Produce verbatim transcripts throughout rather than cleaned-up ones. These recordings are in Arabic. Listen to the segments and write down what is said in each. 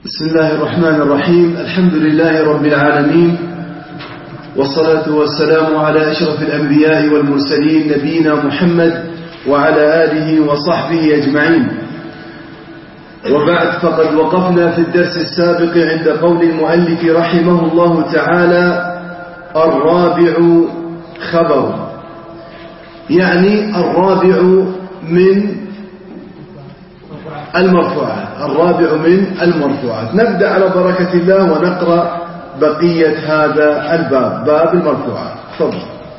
بسم الله الرحمن الرحيم. الحمد لله رب العالمين، والصلاة والسلام على أشرف الأنبياء والمرسلين نبينا محمد وعلى آله وصحبه أجمعين. وبعد، فقد وقفنا في الدرس السابق عند قول المؤلف رحمه الله تعالى: الرابع خبر، يعني الرابع من المرفوعات الرابع من المرفوعات. نبدأ على بركة الله ونقرأ بقية هذا الباب، باب المرفوعات. تفضل.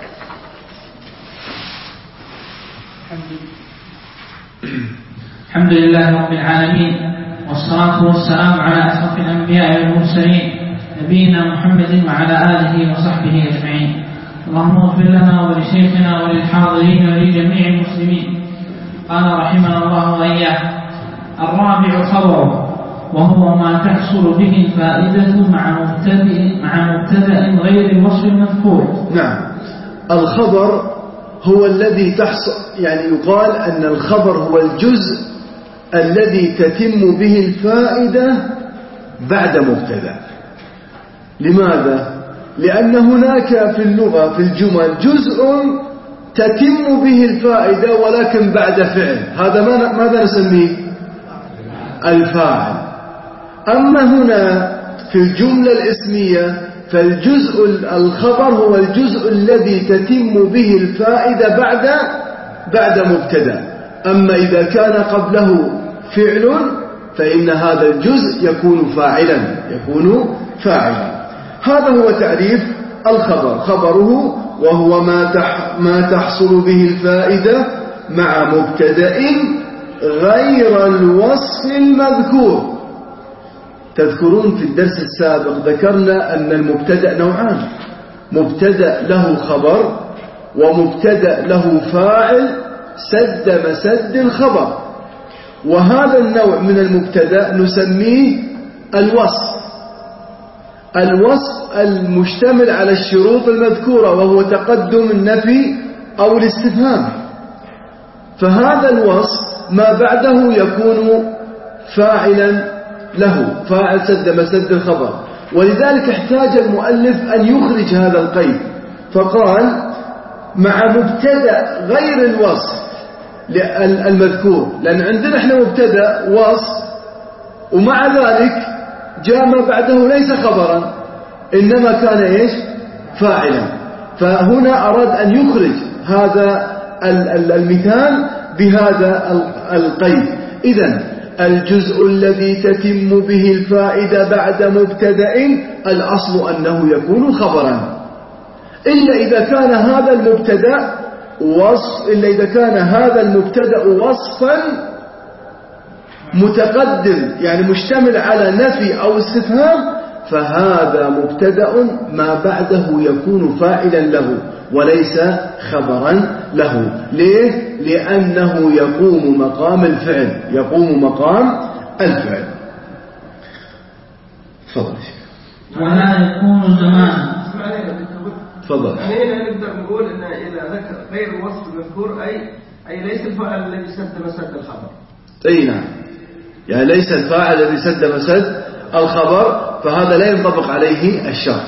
الحمد لله رب العالمين، والصلاة والسلام على أشرف الأنبياء والمرسلين نبينا محمد وعلى آله وصحبه أجمعين. اللهم اغفر لنا ولشيخنا وللحاضرين ولجميع المسلمين. قال رحمه الله وإياه: الرابع خبر، وهو ما تحصل به الفائدة مع مبتدأ مع مبتدأ غير الوصف المذكور. نعم، الخبر هو الذي تحصل، يعني يقال أن الخبر هو الجزء الذي تتم به الفائدة بعد مبتدأ. لماذا؟ لأن هناك في اللغة في الجمل جزء تتم به الفائدة ولكن بعد فعل، هذا ماذا نسميه؟ الفاعل. أما هنا في الجملة الاسمية فالجزء الخبر هو الجزء الذي تتم به الفائدة بعد بعد مبتدأ. أما إذا كان قبله فعل فإن هذا الجزء يكون فاعلا يكون فاعلا. هذا هو تعريف الخبر. خبره وهو ما ما تحصل به الفائدة مع مبتدأ غير الوصف المذكور. تذكرون في الدرس السابق ذكرنا أن المبتدأ نوعان: مبتدأ له خبر، ومبتدأ له فاعل سد مسد الخبر. وهذا النوع من المبتدأ نسميه الوصف. الوصف المشتمل على الشروط المذكورة، وهو تقدم النفي أو الاستفهام. فهذا الوصف ما بعده يكون فاعلا له، فاعل سد مسد الخبر. ولذلك احتاج المؤلف أن يخرج هذا القيد، فقال: مع مبتدأ غير الوصف المذكور. لأن عندنا احنا مبتدأ وصف، ومع ذلك جاء ما بعده ليس خبرا إنما كان إيش؟ فاعلا. فهنا أراد أن يخرج هذا المثال بهذا القيد. إذن الجزء الذي تتم به الفائدة بعد مبتدأ الأصل أنه يكون خبرا، إلا إذا كان هذا المبتدأ وصف إلا إذا كان هذا المبتدأ وصفا متقدم، يعني مشتمل على نفي أو استفهام، فهذا مبتدأ ما بعده يكون فاعلا له وليس خبرا له. ليه؟ لأنه يقوم مقام الفعل يقوم مقام الفعل. تفضل. ولا يكون زمانا. تفضل. يعني نقدر نقول ان اذا ذكر غير الوصف المذكور اي اي ليس الفاعل الذي سد مسد الخبر. اي نعم، يعني ليس الفاعل الذي سد مسد الخبر، فهذا لا ينطبق عليه الشرط.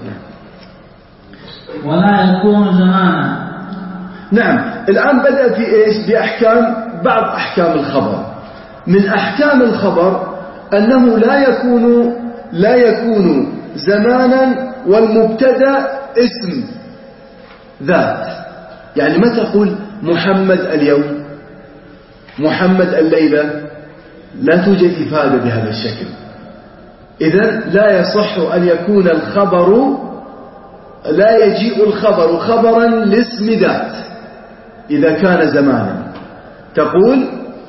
ولا يكون زمانا. نعم، الآن بدأ في إيش؟ بأحكام بعض أحكام الخبر. من أحكام الخبر أنه لا يكون لا يكون زمانا، والمبتدأ اسم ذات. يعني ما تقول محمد اليوم، محمد الليلة، لا توجد إفادة بهذا الشكل. إذن لا يصح أن يكون الخبر لا يجيء الخبر خبرا لاسم ذات إذا كان زمانا. تقول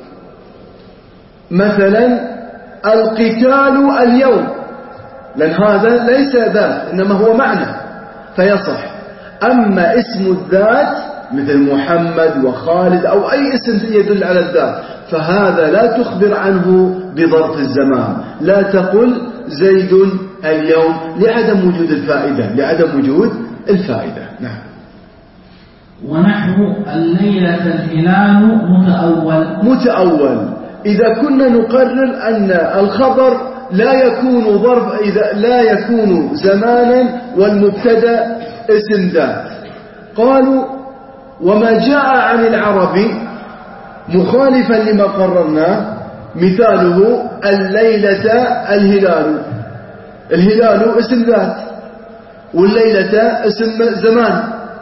مثلا القتال اليوم، لأن هذا ليس ذات إنما هو معنى فيصح. أما اسم الذات مثل محمد وخالد أو أي اسم يدل على الذات فهذا لا تخبر عنه بظرف الزمان. لا تقل زيد اليوم لعدم وجود الفائدة لعدم وجود الفائدة. نعم. ونحو الليلة الهلال متأول. متأول إذا كنا نقرر أن الخبر لا يكون ظرف إذا لا يكون زمانا والمبتدأ اسم ذات. قالوا وما جاء عن العرب مخالفا لما قررناه مثاله الليلة الهلال، الهلال اسم ذات والليلة اسم زمان،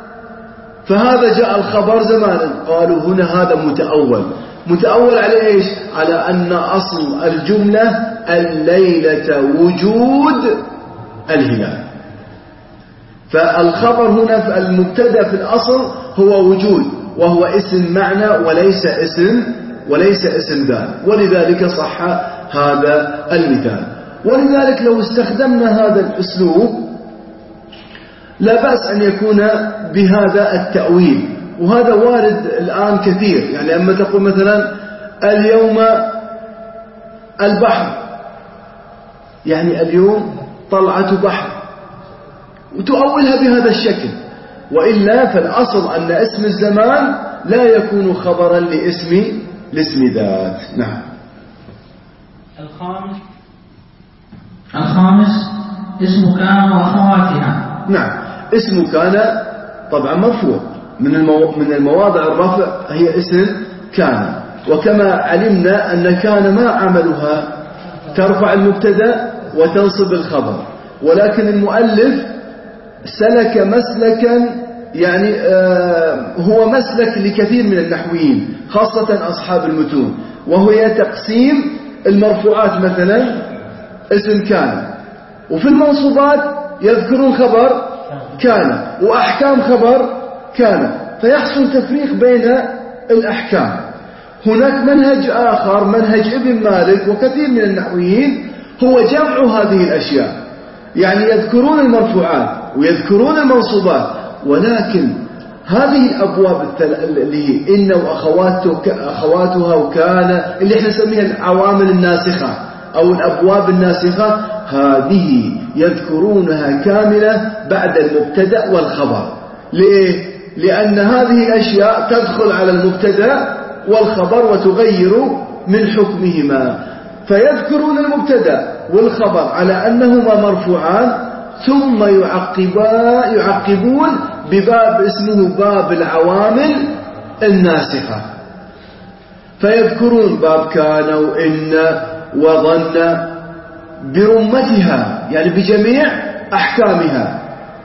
فهذا جاء الخبر زمانا. قالوا هنا هذا متأول، متأول على إيش؟ على أن أصل الجملة الليلة وجود الهلال، فالخبر هنا في المبتدأ في الأصل هو وجود، وهو اسم معنى وليس اسم وليس اسم ذات، ولذلك صح هذا المثال. ولذلك لو استخدمنا هذا الأسلوب لا بأس أن يكون بهذا التأويل، وهذا وارد الآن كثير. يعني أما تقول مثلا اليوم البحر، يعني اليوم طلعة بحر، وتؤولها بهذا الشكل. وإلا فالأصل أن اسم الزمان لا يكون خبرا لاسم لاسم ذات. نعم. الخامس الخامس اسم كان وأخواتها. نعم، اسم كان طبعا مرفوع، من المو... من المواضع الرفع هي اسم كان، وكما علمنا أن كان ما عملها ترفع المبتدا وتنصب الخبر، ولكن المؤلف سلك مسلكا يعني آه هو مسلك لكثير من النحويين خاصة أصحاب المتون، وهي تقسيم المرفوعات مثلا اسم كان، وفي المنصوبات يذكرون خبر كان وأحكام خبر كان، فيحصل تفريق بين الأحكام. هناك منهج آخر، منهج ابن مالك وكثير من النحويين، هو جمع هذه الأشياء، يعني يذكرون المرفوعات ويذكرون المنصوبات، ولكن هذه الأبواب اللي هي إن وأخواتها وكان اللي احنا نسميها العوامل الناسخة أو الأبواب الناسخة، هذه يذكرونها كاملة بعد المبتدأ والخبر. ليه؟ لأن هذه الأشياء تدخل على المبتدأ والخبر وتغير من حكمهما، فيذكرون المبتدأ والخبر على أنهما مرفوعان، ثم يعقبان يعقبون بباب اسمه باب العوامل الناسخة، فيذكرون باب كان وإن وظن برمتها، يعني بجميع أحكامها.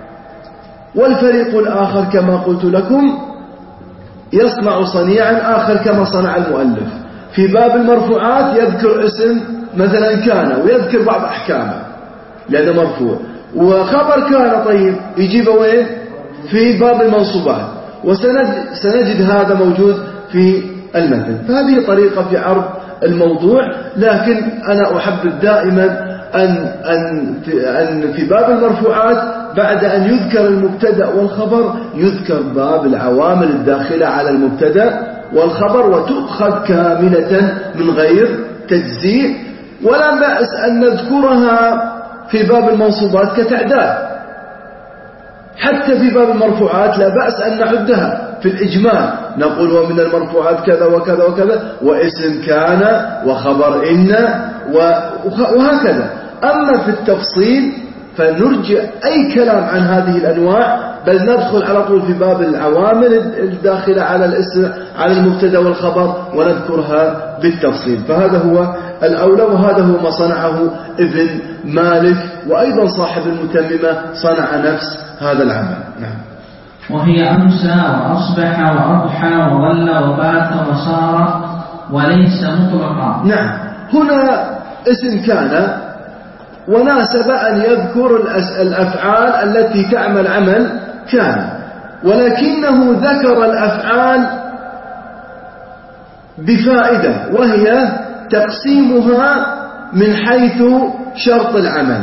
والفريق الآخر كما قلت لكم يصنع صنيعا آخر كما صنع المؤلف، في باب المرفوعات يذكر اسم مثلا كان ويذكر بعض أحكامه لأنه مرفوع، وخبر كان طيب يجيبه وين؟ في باب المنصوبات، وسنجد هذا موجود في المثل. فهذه طريقة في عرض الموضوع، لكن أنا أحبب دائما أن, أن, في أن في باب المرفوعات بعد أن يذكر المبتدأ والخبر يذكر باب العوامل الداخلة على المبتدأ والخبر، وتؤخذ كاملة من غير تجزيء. ولا بأس أن نذكرها في باب المنصوبات كتعداد، حتى في باب المرفوعات لا بأس أن نعدها في الإجمال، نقول ومن المرفوعات كذا وكذا وكذا، واسم كان وخبر إن وهكذا. أما في التفصيل فنرجع أي كلام عن هذه الأنواع، بل ندخل على طول في باب العوامل الداخلة على الاسم على المبتدا والخبر ونذكرها بالتفصيل. فهذا هو الأولى، وهذا هو ما صنعه ابن مالك، وأيضا صاحب المتممة صنع نفس هذا العمل. نعم. وهي أمسى وأصبح وأضحى وظل وبات وصار وليس مطلقا. نعم، هنا اسم كان وناسب أن يذكر الأفعال التي تعمل عمل كان، ولكنه ذكر الأفعال بفائدة، وهي تقسيمها من حيث شرط العمل.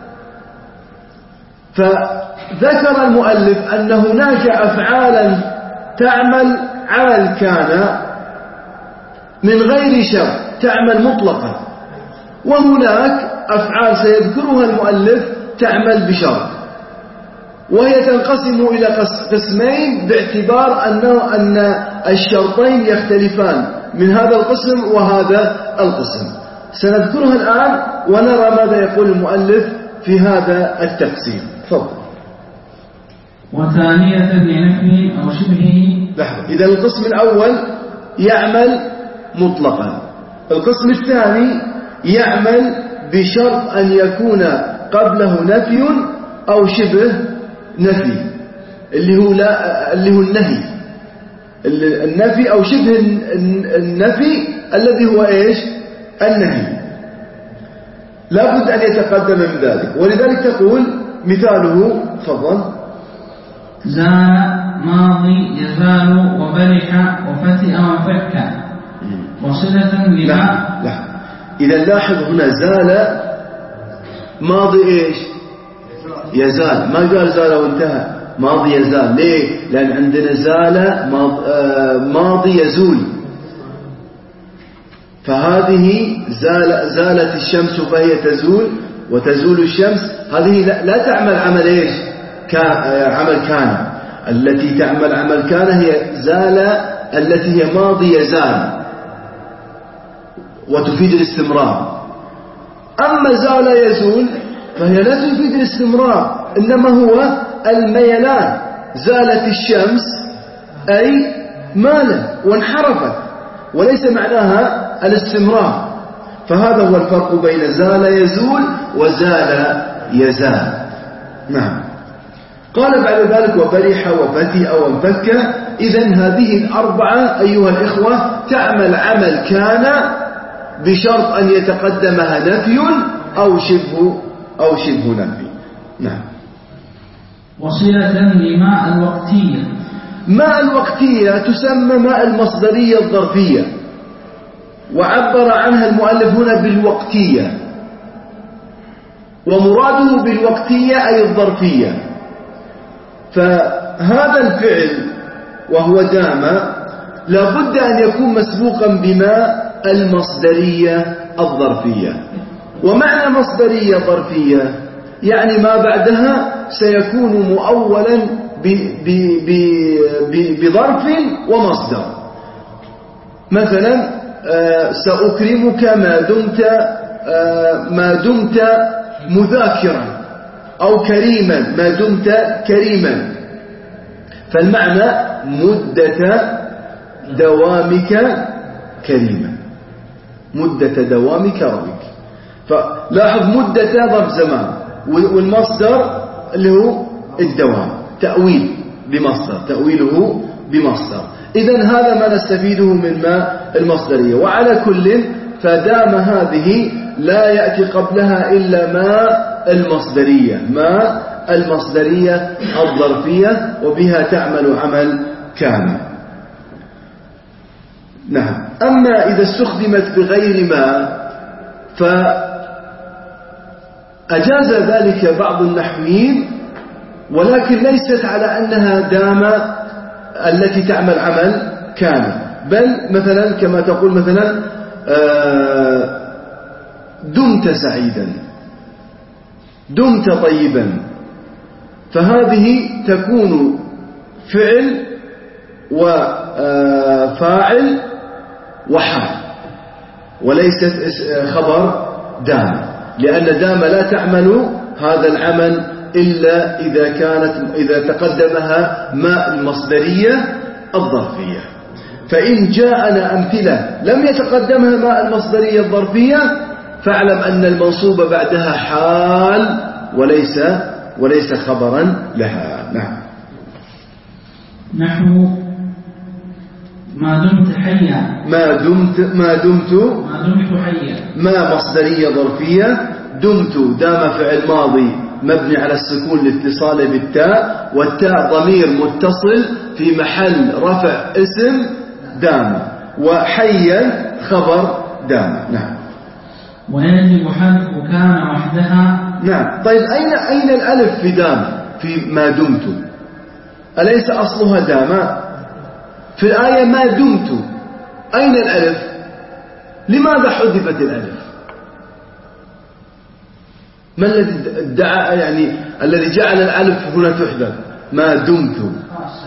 فذكر المؤلف أن هناك أفعالا تعمل عمل كان من غير شرط، تعمل مطلقا، وهناك أفعال سيذكرها المؤلف تعمل بشرط، وهي تنقسم إلى قسمين باعتبار أنه أن الشرطين يختلفان من هذا القسم وهذا القسم. سنذكرها الآن ونرى ماذا يقول المؤلف في هذا التقسيم. تفضل. وثانية لنفي أو شبهه. لحظة. إذا القسم الأول يعمل مطلقا، القسم الثاني يعمل بشرط أن يكون قبله نفي أو شبه نفي، اللي هو لا اللي هو النهي، النفي أو شبه النفي الذي هو إيش؟ النهي، لا بد أن يتقدم من ذلك. ولذلك تقول مثاله، تفضل. زال ماضي يزال وبرح وفتئ وفك وصلة لما. لا لا. إذا لاحظ هنا زال ماضي إيش؟ يزال، ما قال زال وانتهى، ماضي يزال. ليه؟ لأن عندنا زال ماضي يزول، فهذه زال زالت الشمس فهي تزول وتزول الشمس، هذه لا, لا تعمل عمل إيش؟ عمل كان. التي تعمل عمل كان هي زال التي هي ماضي يزال وتفيد الاستمرار. أما زال يزول فهي لا تفيد الاستمرار، إنما هو الميلان. زالت الشمس أي مالت وانحرفت، وليس معناها الاستمرار. فهذا هو الفرق بين زال يزول وزال يزال. نعم. قال بعد ذلك وبرح وفتئ وانفك. إذن هذه الأربعة أيها الإخوة تعمل عمل كان بشرط أن يتقدمها نفي أو شبه أو شبه نفي. نعم. وصلة لماء الوقتية. ماء الوقتية تسمى ماء المصدرية الظرفية، وعبر عنها المؤلف هنا بالوقتية، ومراده بالوقتية أي الظرفية. فهذا الفعل وهو دام لابد أن يكون مسبوقا بماء المصدرية الظرفية. ومعنى مصدرية ظرفية يعني ما بعدها سيكون مؤولا بظرف ومصدر. مثلا سأكرمك ما دمت ما دمت مذاكرا، أو كريما ما دمت كريما. فالمعنى مدة دوامك كريما، مدة دوامك ربك. فلاحظ مدة ظرف زمان، والمصدر اللي هو الدوام، تأويل بمصدر، تأويله بمصدر. إذن هذا ما نستفيده من ماء المصدرية. وعلى كل فدام هذه لا يأتي قبلها إلا ماء المصدرية، ماء المصدرية الظرفية، وبها تعمل عمل كان. نعم. أما إذا استخدمت بغير ماء فأجاز ذلك بعض النحويين، ولكن ليست على أنها دام التي تعمل عمل كان، بل مثلا كما تقول مثلا دمت سعيدا، دمت طيبا، فهذه تكون فعل وفاعل وحال، وليست خبر دام، لأن دام لا تعمل هذا العمل إلا إذا كانت إذا تقدمها ماء المصدرية الظرفية. فإن جاءنا أمثلة لم يتقدمها ماء المصدرية الظرفية فاعلم أن المنصوب بعدها حال وليس وليس خبرا لها. نعم. نحو ما دمت حيا، ما دمت ما دمت ما دمت حيا، ما مصدرية ظرفية. دمت دام فعل ماضي مبني على السكون لاتصاله بالتاء، والتاء ضمير متصل في محل رفع اسم دام، وحيا خبر دام. نعم. ويجب حذف كان وحدها. نعم. طيب أين أين الألف في دام في ما دمت؟ أليس أصلها دام؟ في الآية ما دمت أين الألف؟ لماذا حذفت الألف؟ ما الذي ادعى يعني الذي جعل الألف هنا تحذف؟ ما دمت.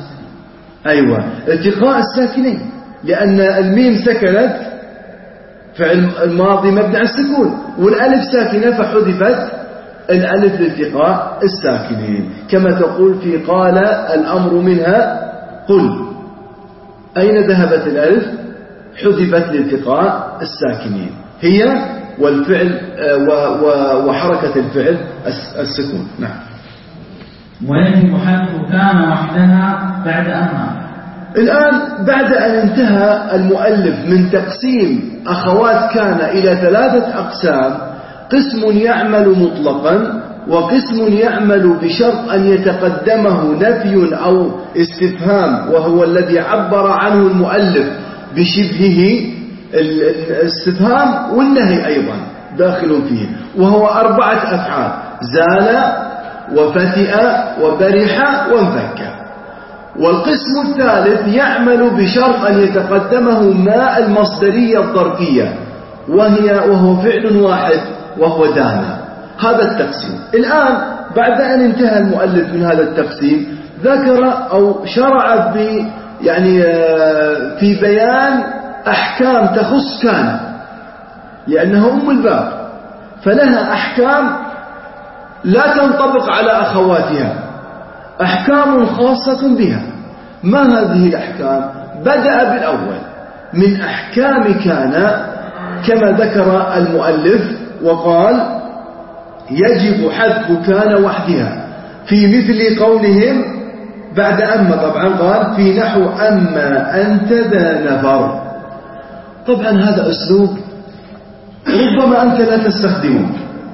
أيوة، التقاء الساكنين، لأن الميم سكنت فعل الماضي مبني على السكون، والألف ساكنة فحذفت الألف لالتقاء الساكنين، كما تقول في قال الأمر منها قل، أين ذهبت الألف؟ حذفت لالتقاء الساكنين، هي والفعل وحركة الفعل السكون. نعم. ويجب حذف كان وحدها بعد أما. الآن بعد أن انتهى المؤلف من تقسيم أخوات كان إلى ثلاثة أقسام، قسم يعمل مطلقا، وقسم يعمل بشرط أن يتقدمه نفي أو استفهام، وهو الذي عبر عنه المؤلف بشبهه الاستفهام والنهي أيضا داخل فيه، وهو أربعة أفعال: زال وفتئ وبرح وانفك. والقسم الثالث يعمل بشرط أن يتقدمه ما المصدرية الظرفية، وهي وهو فعل واحد وهو دانا. هذا التقسيم. الآن بعد أن انتهى المؤلف من هذا التقسيم ذكر أو شرع ب يعني في بيان أحكام تخص كان، لأنها أم الباب، فلها أحكام لا تنطبق على أخواتها، أحكام خاصة بها. ما هذه الأحكام؟ بدأ بالأول من أحكام كان كما ذكر المؤلف وقال: يجب حذف كان وحدها في مثل قولهم بعد أما، طبعا قال في نحو أما أنت ذا نفر. طبعا هذا أسلوب ربما أنت لا تستخدمه،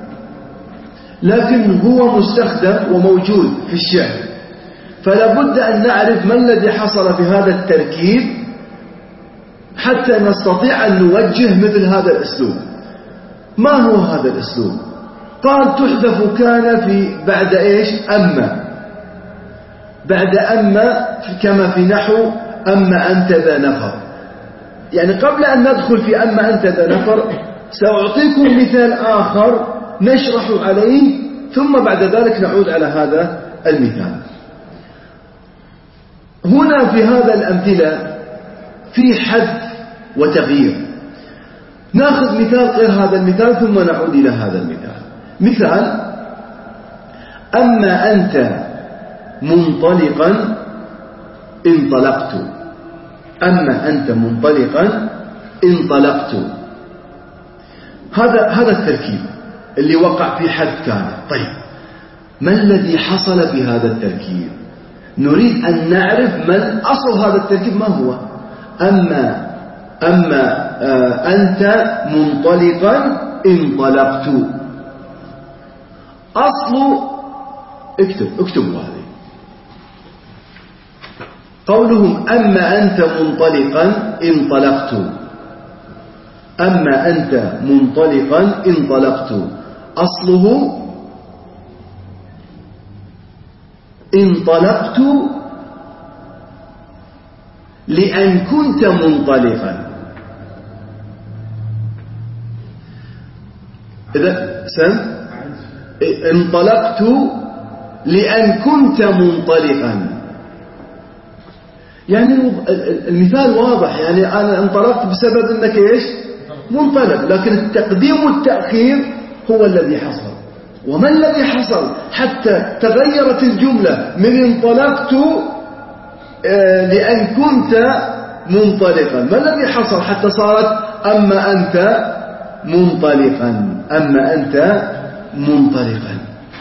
لكن هو مستخدم وموجود في الشعر، فلا بد أن نعرف ما الذي حصل في هذا التركيب حتى نستطيع أن نوجه مثل هذا الأسلوب. ما هو هذا الأسلوب؟ قال تحذف كان في بعد إيش؟ أما، بعد أما كما في نحو أما أنت ذا نفر. يعني قبل أن ندخل في أما أنت ذا نفر سأعطيكم مثال آخر نشرح عليه، ثم بعد ذلك نعود على هذا المثال. هنا في هذا الأمثلة في حذف وتغيير. نأخذ مثال غير هذا المثال ثم نعود إلى هذا المثال. مثال: أما أنت منطلقا انطلقت. أما أنت منطلقا انطلقت. هذا هذا التركيب اللي وقع في حذف كان. طيب ما الذي حصل في هذا التركيب؟ نريد أن نعرف من أصل هذا التركيب ما هو. أما أما آه أنت منطلقا انطلقت. أصل اكتب اكتبوا هذه. قولهم أما أنت منطلقا انطلقت. أما أنت منطلقا انطلقت، أصله انطلقت لأن كنت منطلقا. إذا سم انطلقت لأن كنت منطلقا، يعني المثال واضح. يعني أنا انطلقت بسبب أنك إيش؟ منطلق، لكن التقديم والتأخير هو الذي حصل. وما الذي حصل حتى تغيرت الجملة من انطلقت لأن كنت منطلقا؟ ما الذي حصل حتى صارت أما أنت منطلقا؟ أما أنت منطلقا.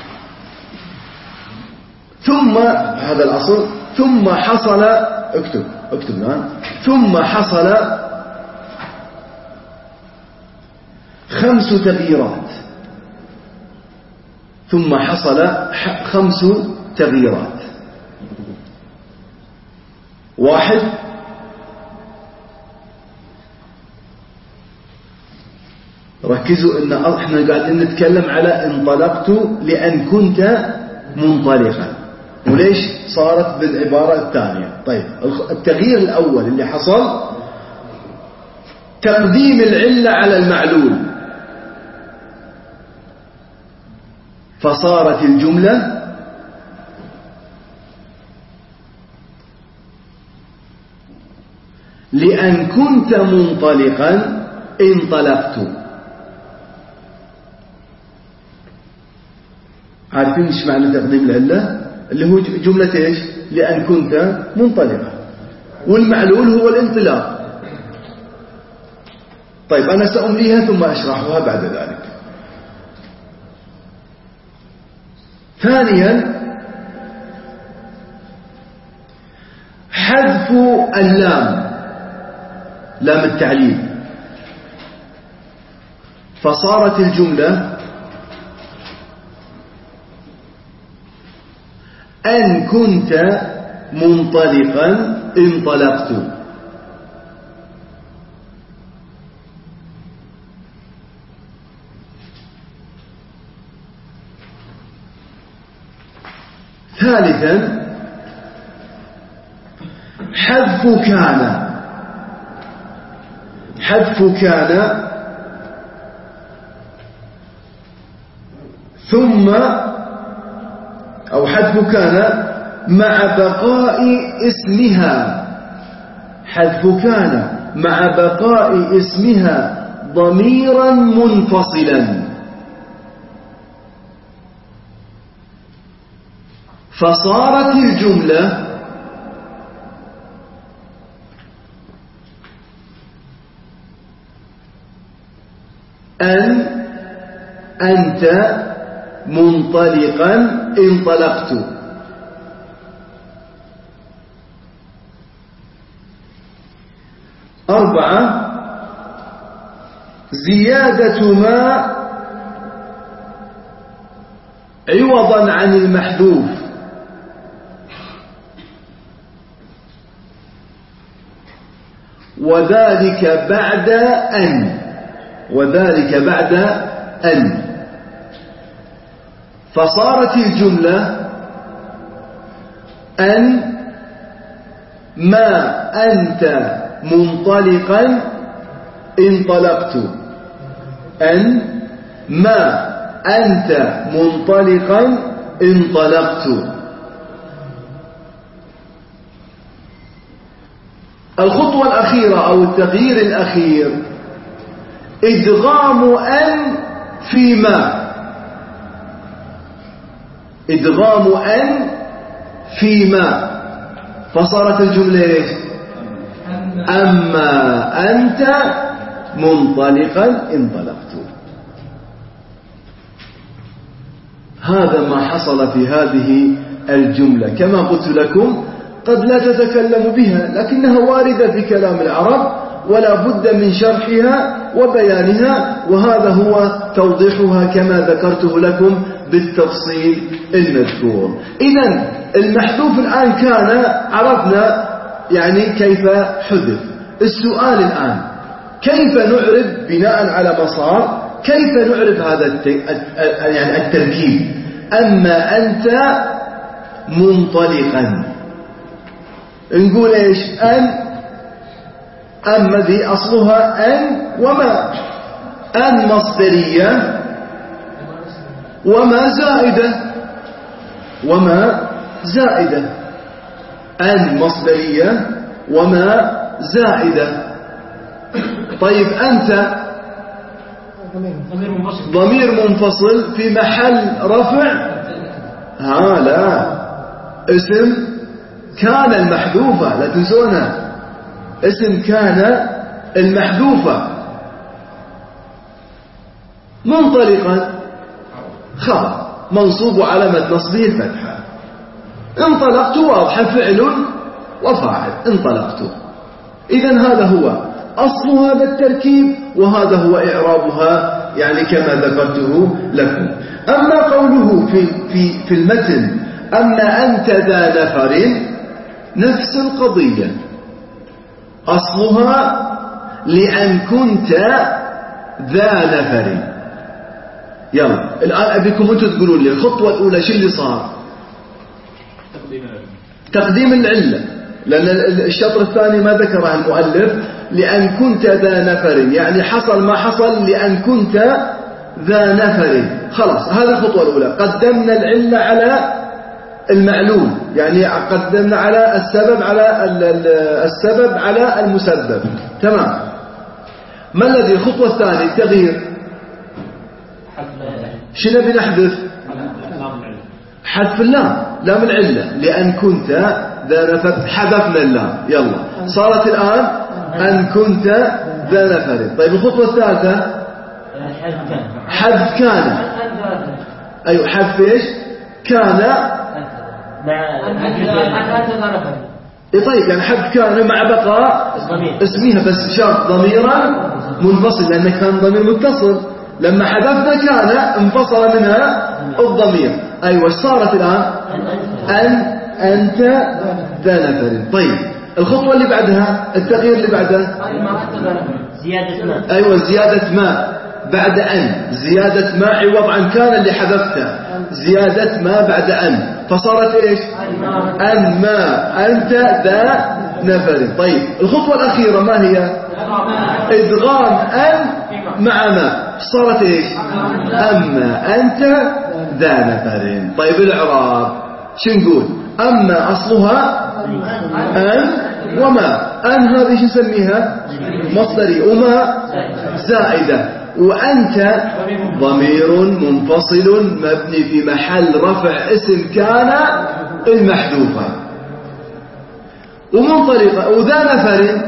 ثم هذا الأصل. ثم حصل اكتب اكتب الآن. ثم حصل خمس تغييرات. ثم حصل خمس تغييرات. واحد: ركزوا ان احنا قاعدين نتكلم على انطلقت لأن كنت منطلقا، وليش صارت بالعبارة الثانية. طيب التغيير الأول اللي حصل تقديم العلة على المعلول، فصارت الجملة لأن كنت منطلقا انطلقت. عارفين ايش معنى تقديم العلة؟ اللي هو جملة ايش؟ لأن كنت منطلقا، والمعلول هو الانطلاق. طيب أنا سأمليها ثم أشرحها بعد ذلك. ثانيا حذف اللام، لام التعليل، فصارت الجملة أن كنت منطلقا انطلقت. ثالثا حذف كان، حذف كان ثم أو حذف كان مع بقاء اسمها، حذف كان مع بقاء اسمها ضميرا منفصلا، فصارت الجملة أن أنت منطلقا انطلقت. أربعة زيادة ما عوضا عن المحذوف، وذلك بعد أن، وذلك بعد أن، فصارت الجملة أن ما أنت منطلقا انطلقت، أن ما أنت منطلقا انطلقت. الخطوة الأخيرة أو التغيير الأخير إدغام أن في ما، إدغام أن في ما، فصارت الجملة إيش؟ أما أنت منطلقا انطلقت. هذا ما حصل في هذه الجملة. كما قلت لكم قد لا تتكلم بها، لكنها واردة في كلام العرب ولا بد من شرحها وبيانها، وهذا هو توضيحها كما ذكرته لكم بالتفصيل المذكور. إذن المحذوف الآن كان عرفنا يعني كيف حذف. السؤال الآن كيف نعرف بناء على ما صار، كيف نعرف هذا يعني التركيب؟ أما أنت منطلقا، نقول إيش؟ أن، أما ذي أصلها أن وما، أن مصدرية وما زائدة، وما زائدة، أن مصدرية وما زائدة. طيب أنت ضمير منفصل في محل رفع، ها لا، اسم كان المحذوفة، لا تنسونها، اسم كان المحذوفة. منطلقا خبر منصوب علامة نصبه الفتحة. انطلقت واضحة، فعل وفاعل، انطلقت. إذن هذا هو أصل هذا التركيب، وهذا هو إعرابها يعني كما ذكرته لكم. أما قوله في, في, في المتن أما أنت ذا نفر، نفس القضية، أصلها لأن كنت ذا نفر. يلا الآن أبيكم أنتم تقولون لي الخطوة الأولى شو اللي صار؟ تقديم العلة، لأن الشطر الثاني ما ذكره المؤلف، لأن كنت ذا نفر، يعني حصل ما حصل لأن كنت ذا نفر. خلاص هذه الخطوة الأولى، قدمنا العلة على المعلول، يعني قدمنا على السبب على السبب على المسبب، تمام. ما الذي الخطوة الثانية التغيير؟ شنو بنحذف؟ حذف اللام، لام العلة، لأن كنت ذا نفر، حذفنا اللام. يلا صارت الآن أن كنت ذا نفر. طيب الخطوة الثالثة حذف كان. أيوة حذف إيش؟ كان إيه طيب يعني حذف كان مع بقاء اسمها، بس بشرط ضميرا منفصل، لأنه كان ضمير متصل. لما حذفنا كان انفصل منها الضمير. أيوة صارت الآن أن أنت ذا نفر. طيب الخطوة اللي بعدها التغيير اللي بعدها زيادة ما. أيوة زيادة ما بعد أن، زيادة ما عوض عن كان اللي حذفته، زيادة ما بعد أن، فصارت إيش؟ أن ما أنت ذا نفر. طيب الخطوة الأخيرة ما هي؟ إدغام أن مع ما، صارت إيش؟ أما أنت ذا نفر. طيب الإعراب شو نقول؟ أما أصلها أن وما، أن هذه شو نسميها؟ مصدري، وما زائدة، وأنت ضمير منفصل مبني في محل رفع اسم كان المحذوفة. ومنطلقة وذا نفر،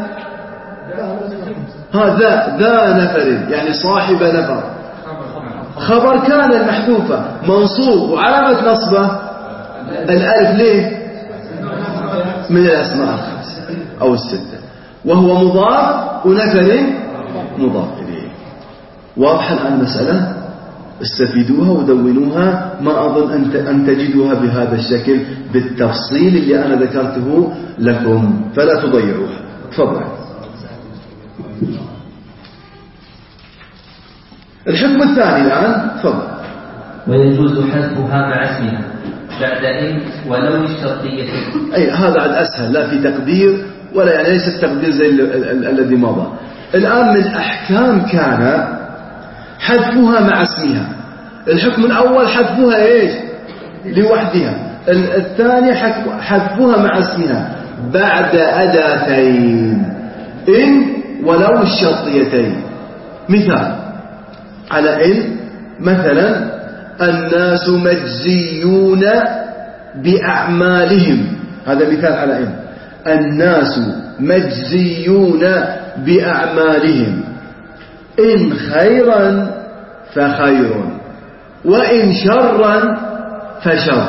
هذا ذا نفر يعني صاحب نفر، خبر كان المحذوفة منصوب، وعلامة نصبه الألف. ليه؟ من الأسماء الخمسة أو الستة، وهو مضاف ونفر مضاف إليه. واضح الآن المسألة؟ استفيدوها ودونوها. ما أظن أن تجدوها بهذا الشكل بالتفصيل اللي أنا ذكرته لكم، فلا تضيعوها. تفضل. الحكم الثاني الآن، تفضل. ويجوز حذفها مع اسمها بعد إن ولو الشرطية. أي هذا عاد أسهل، لا في تقدير ولا يعني ليس التقدير زي الذي مضى. الآن من أحكام كان حذفها مع اسمها. الحكم الأول حذفها إيش؟ لوحدها. الثاني حذفها مع اسمها بعد أداتين إن ولو الشرطيتين. مثال على إن مثلا الناس مجزيون بأعمالهم، هذا مثال على إن. الناس مجزيون بأعمالهم، إن خيرا فخير وإن شرا فشر.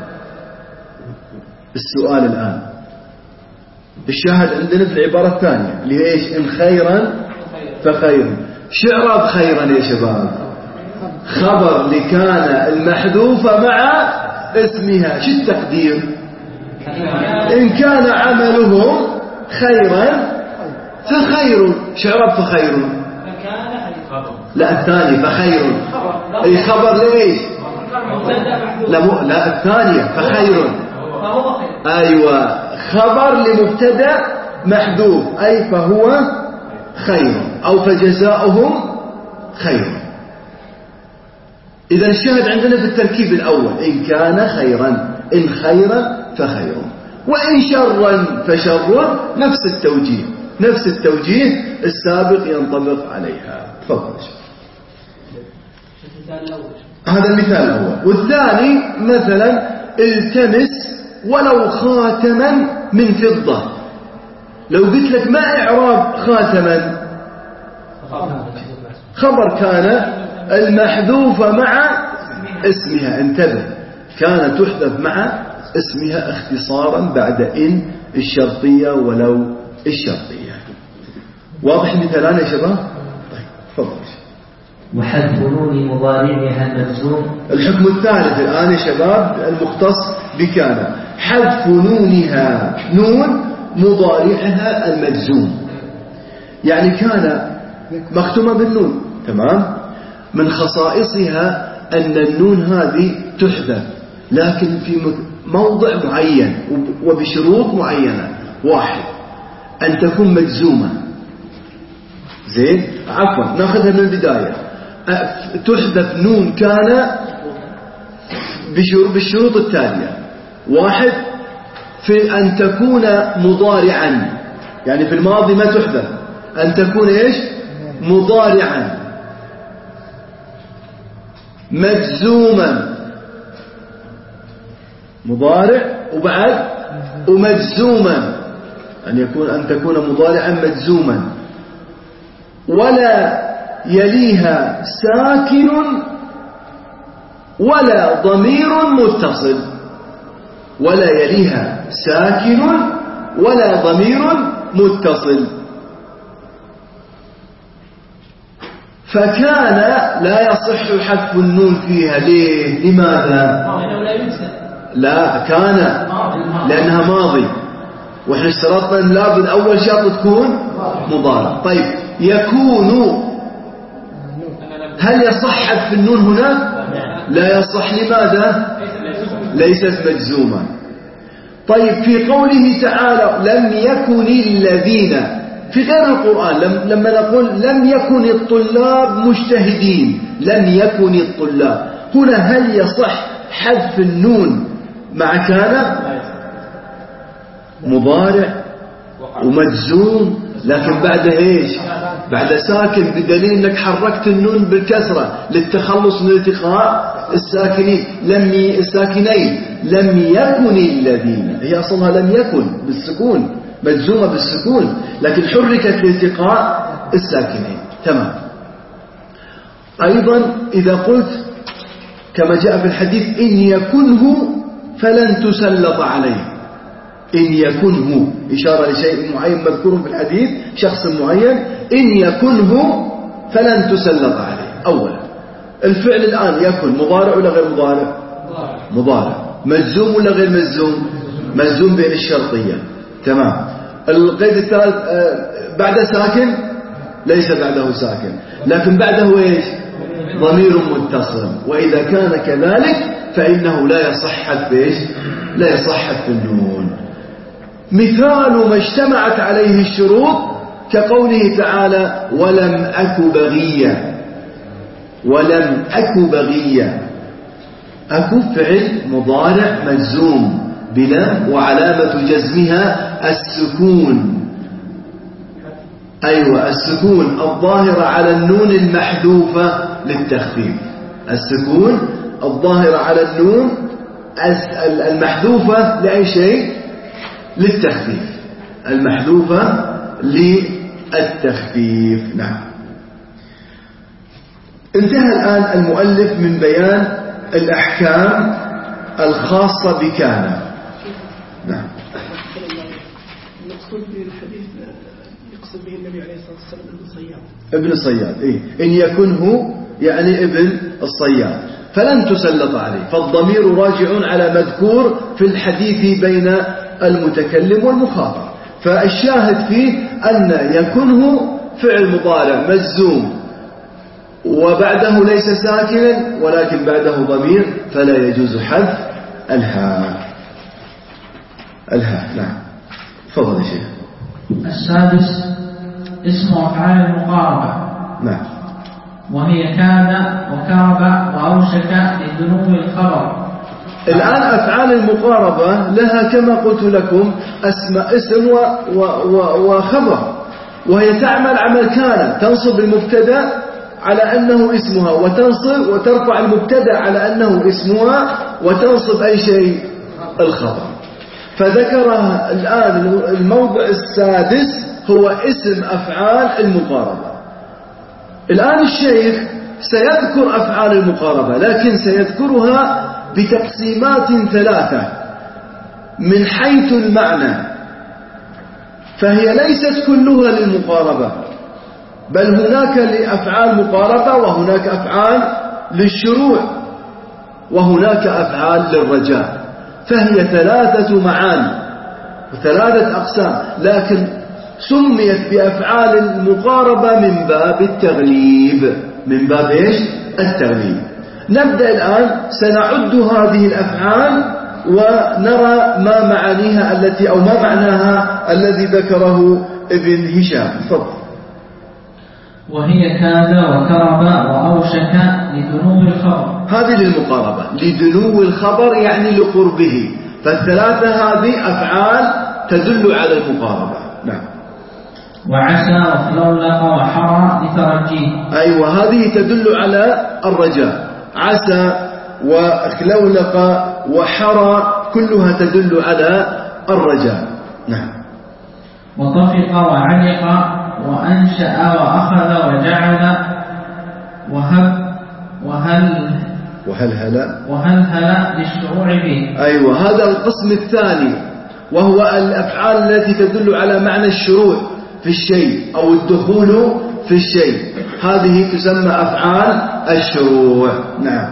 السؤال الآن الشاهد عندنا في العبارة الثانية اللي هي إيش؟ إن خيرا فخير. شعراب خيرا يا شباب خبر لكان المحذوفة مع اسمها. شو التقدير؟ إن كان عملهم خيرا فخير. شعراب فخير، لا الثاني فخير. أي خبر ليش؟ لا, م... لا الثانية فخير. أيوة خبر لمبتدأ محذوف، أي فهو خير أو فجزاؤهم خير. إذا الشاهد عندنا في التركيب الأول إن كان خيرا، إن خيرا فخير، وإن شرا فشر. نفس التوجيه، نفس التوجيه السابق ينطبق عليها. تفضل. هذا المثال الأول. والثاني مثلا التمس ولو خاتما من فضة. لو قلت لك ما إعراب خاتما؟ خبر كان المحذوفة مع اسمها. انتبه، كانت تحذف مع اسمها اختصارا بعد إن الشرطية ولو الشرطية. واضح المثالان يا شباب؟ طيب تفضل. وحذف نون مضارعها المجزوم. الحكم الثالث الآن يا شباب المختص بكان، حذف نونها، نون مضارعها المجزوم. يعني كان مختومة بالنون، تمام؟ من خصائصها أن النون هذه تحذف لكن في موضع معين وبشروط معينة. واحد، أن تكون مجزومة. زين، عفوا ناخذها من البداية. تحذف نون كان بالشروط التالية. واحد، في أن تكون مضارعا، يعني في الماضي ما تحذف، أن تكون إيش؟ مضارعا مجزوما، مضارع وبعد ومجزوما، أن يكون أن تكون مضارعا مجزوما، ولا يليها ساكن ولا ضمير متصل، ولا يليها ساكن ولا ضمير متصل. فكان لا يصح حذف النون فيها. ليه؟ لماذا؟ لا، كان لأنها ماضي، وإحنا اشترطنا أن لابد أول شرط تكون مضارع. طيب يكون، هل يصح حذف النون هنا؟ لا يصح. لماذا؟ ليست مجزومة. طيب في قوله تعالى لم يكن الذين في غير القرآن، لما نقول لم يكن الطلاب مجتهدين، لم يكن الطلاب، هنا هل يصح حذف النون مع كان؟ مضارع ومجزوم، لكن بعد ايش؟ بعد ساكن، بدليل انك حركت النون بالكسرة للتخلص من التقاء الساكنين، لم الساكنين. لم يكن الذين، هي اصلها لم يكن بالسكون، مجزومة بالسكون، لكن حركت لالتقاء الساكنين. تمام. ايضا اذا قلت كما جاء في الحديث إن يكنه فلن تسلط عليه، إن يكنه إشارة لشيء معين مذكور في الحديث، شخص معين، إن يكنه فلن تسلط عليه. أولا الفعل الآن يكن مضارع ولا غير مضارع؟ مضارع. مجزوم ولا غير مجزوم؟ مجزوم بين الشرطية. تمام. القيد الثالث بعد ساكن؟ ليس بعده ساكن، لكن بعده إيش؟ ضمير متصل. وإذا كان كذلك فإنه لا يصح حذف إيش؟ لا يصح حذف النون. مثال ما اجتمعت عليه الشروط كقوله تعالى ولم أك بغيا، ولم أك بغيا. أكو فعل مضارع مجزوم بلا، وعلامة جزمها السكون. أيوة السكون الظاهرة على النون المحذوفة للتخفيف، السكون الظاهرة على النون المحذوفة لأي شيء؟ للتخفيف، المحذوفة للتخفيف. نعم. انتهى الآن المؤلف من بيان الأحكام الخاصة بكان. نعم. المقصود بالحديث يقصد به النبي عليه الصلاة والسلام ابن الصياد. ابن الصياد، إيه؟ إن يكنه يعني ابن الصياد فلن تسلط عليه، فالضمير راجع على مذكور في الحديث بين المتكلم والمخاطب. فالشاهد فيه أن يكنه فعل مضارع مجزوم وبعده ليس ساكنا ولكن بعده ضمير، فلا يجوز حذف الهاء. الهاء. نعم. تفضل يا شيخ. السادس اسم أفعال المقاربة. نعم. وهي كاد وكرب وأوشك لدنو الخبر. الآن أفعال المقاربة لها كما قلت لكم اسم اسم و و و وخبر، وهي تعمل عمل كان، تنصب المبتدا على أنه اسمها، وتنصب وترفع المبتدا على أنه اسمها، وتنصب أي شيء؟ الخبر. فذكرها الآن الموضع السادس هو اسم أفعال المقاربة. الآن الشيخ سيذكر أفعال المقاربة، لكن سيذكرها بتقسيمات ثلاثة من حيث المعنى، فهي ليست كلها للمقاربة، بل هناك لأفعال مقاربة، وهناك أفعال للشروع، وهناك أفعال للرجاء. فهي ثلاثة معاني وثلاثة أقسام، لكن سميت بأفعال المقاربة من باب التغليب، من باب إيش؟ التغليب. نبدأ الآن، سنعد هذه الأفعال ونرى ما معانيها التي أو ما معناها الذي ذكره ابن هشام. تفضل. وهي كاد وكرب وأوشك لدنو الخبر. هذه للمقاربة، لدنو الخبر يعني لقربه، فالثلاثة هذه أفعال تدل على المقاربة. نعم. وعسى وخلولق وحرى لترجيه. أيوة، هذه تدل على الرجاء. عسى وخلولق وحرى كلها تدل على الرجاء. نعم. وطفق وعلق وأنشأ وأخذ وجعل وهب وهل وهلهل وهلهل للشروع به. أيوة، هذا القسم الثاني، وهو الأفعال التي تدل على معنى الشروع في الشيء أو الدخول في الشيء، هذه تسمى أفعال الشروع. نعم.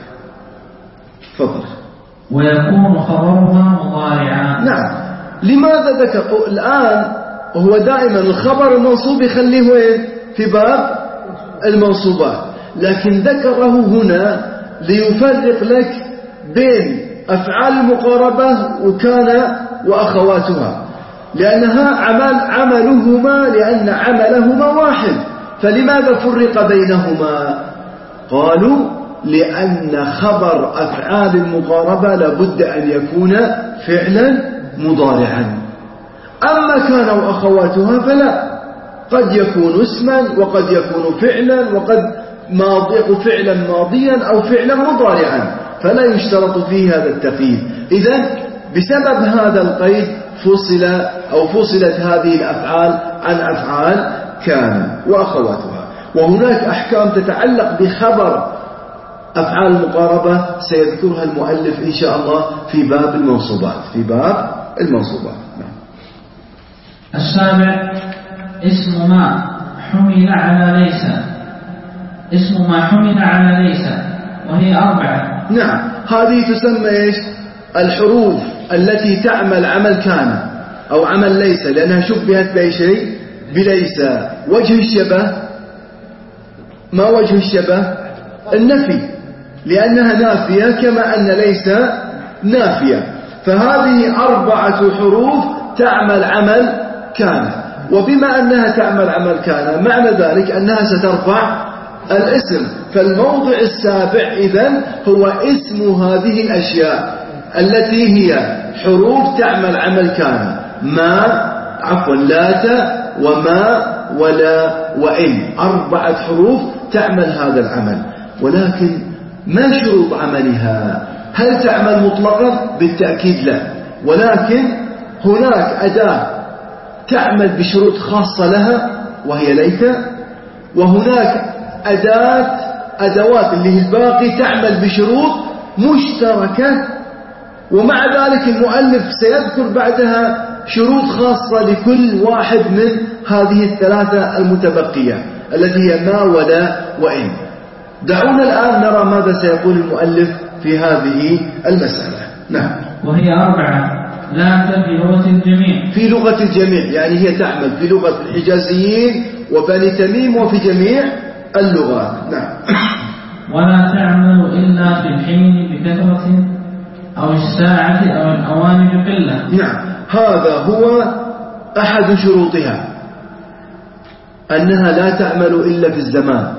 فضل. ويكون خبرها مضارعا. نعم. لماذا ذكر الآن؟ هو دائما الخبر المنصوب يخليه وين؟ في باب المنصوبات، لكن ذكره هنا ليفرق لك بين أفعال المقاربة وكان وأخواتها، لأنها عمل عملهما لأن عملهما واحد. فلماذا فرق بينهما؟ قالوا لأن خبر أفعال المقاربة لابد أن يكون فعلا مضارعا، أما كان وأخواتها فلا، قد يكون اسما وقد يكون فعلا وقد ماضي فعلا ماضيا أو فعلا مضارعا، فلا يشترط فيه هذا التقييد. إذن بسبب هذا القيد فصل أو فصلت هذه الأفعال عن أفعال كان وأخواتها. وهناك أحكام تتعلق بخبر أفعال المقاربة سيذكرها المؤلف إن شاء الله في باب المنصوبات في باب المنصوبات. السابع اسم ما حمل على ليس. اسم ما حمل على ليس وهي أربعة. نعم، هذه تسمى إيش؟ الحروف التي تعمل عمل كان أو عمل ليس، لأنها شبهت بأي شيء؟ بليس. وجه الشبه، ما وجه الشبه؟ النفي، لأنها نافية كما أن ليس نافية. فهذه أربعة حروف تعمل عمل كان، وبما أنها تعمل عمل كان معنى ذلك أنها سترفع الاسم. فالموضع السابع إذن هو اسم هذه الأشياء التي هي حروف تعمل عمل كان: ما عفوا لات وما ولا وإن، أربعة حروف تعمل هذا العمل. ولكن ما شروط عملها؟ هل تعمل مطلقا؟ بالتأكيد لا، ولكن هناك أداة تعمل بشروط خاصة لها وهي ليت، وهناك أداة أدوات اللي هي الباقي تعمل بشروط مشتركة، ومع ذلك المؤلف سيذكر بعدها شروط خاصة لكل واحد من هذه الثلاثة المتبقية التي هي ما ولا وإن. دعونا الآن نرى ماذا سيقول المؤلف في هذه المسألة. نعم. وهي أربعة لا في لغة الجميع. في لغة الجميع يعني هي تعمل في لغة الحجازيين وبني تميم وفي جميع اللغات. نعم. ولا تعمل إلا في الحين بكثرة أو الساعة أو الأوان بقلة. نعم، هذا هو أحد شروطها، أنها لا تعمل إلا في الزمان.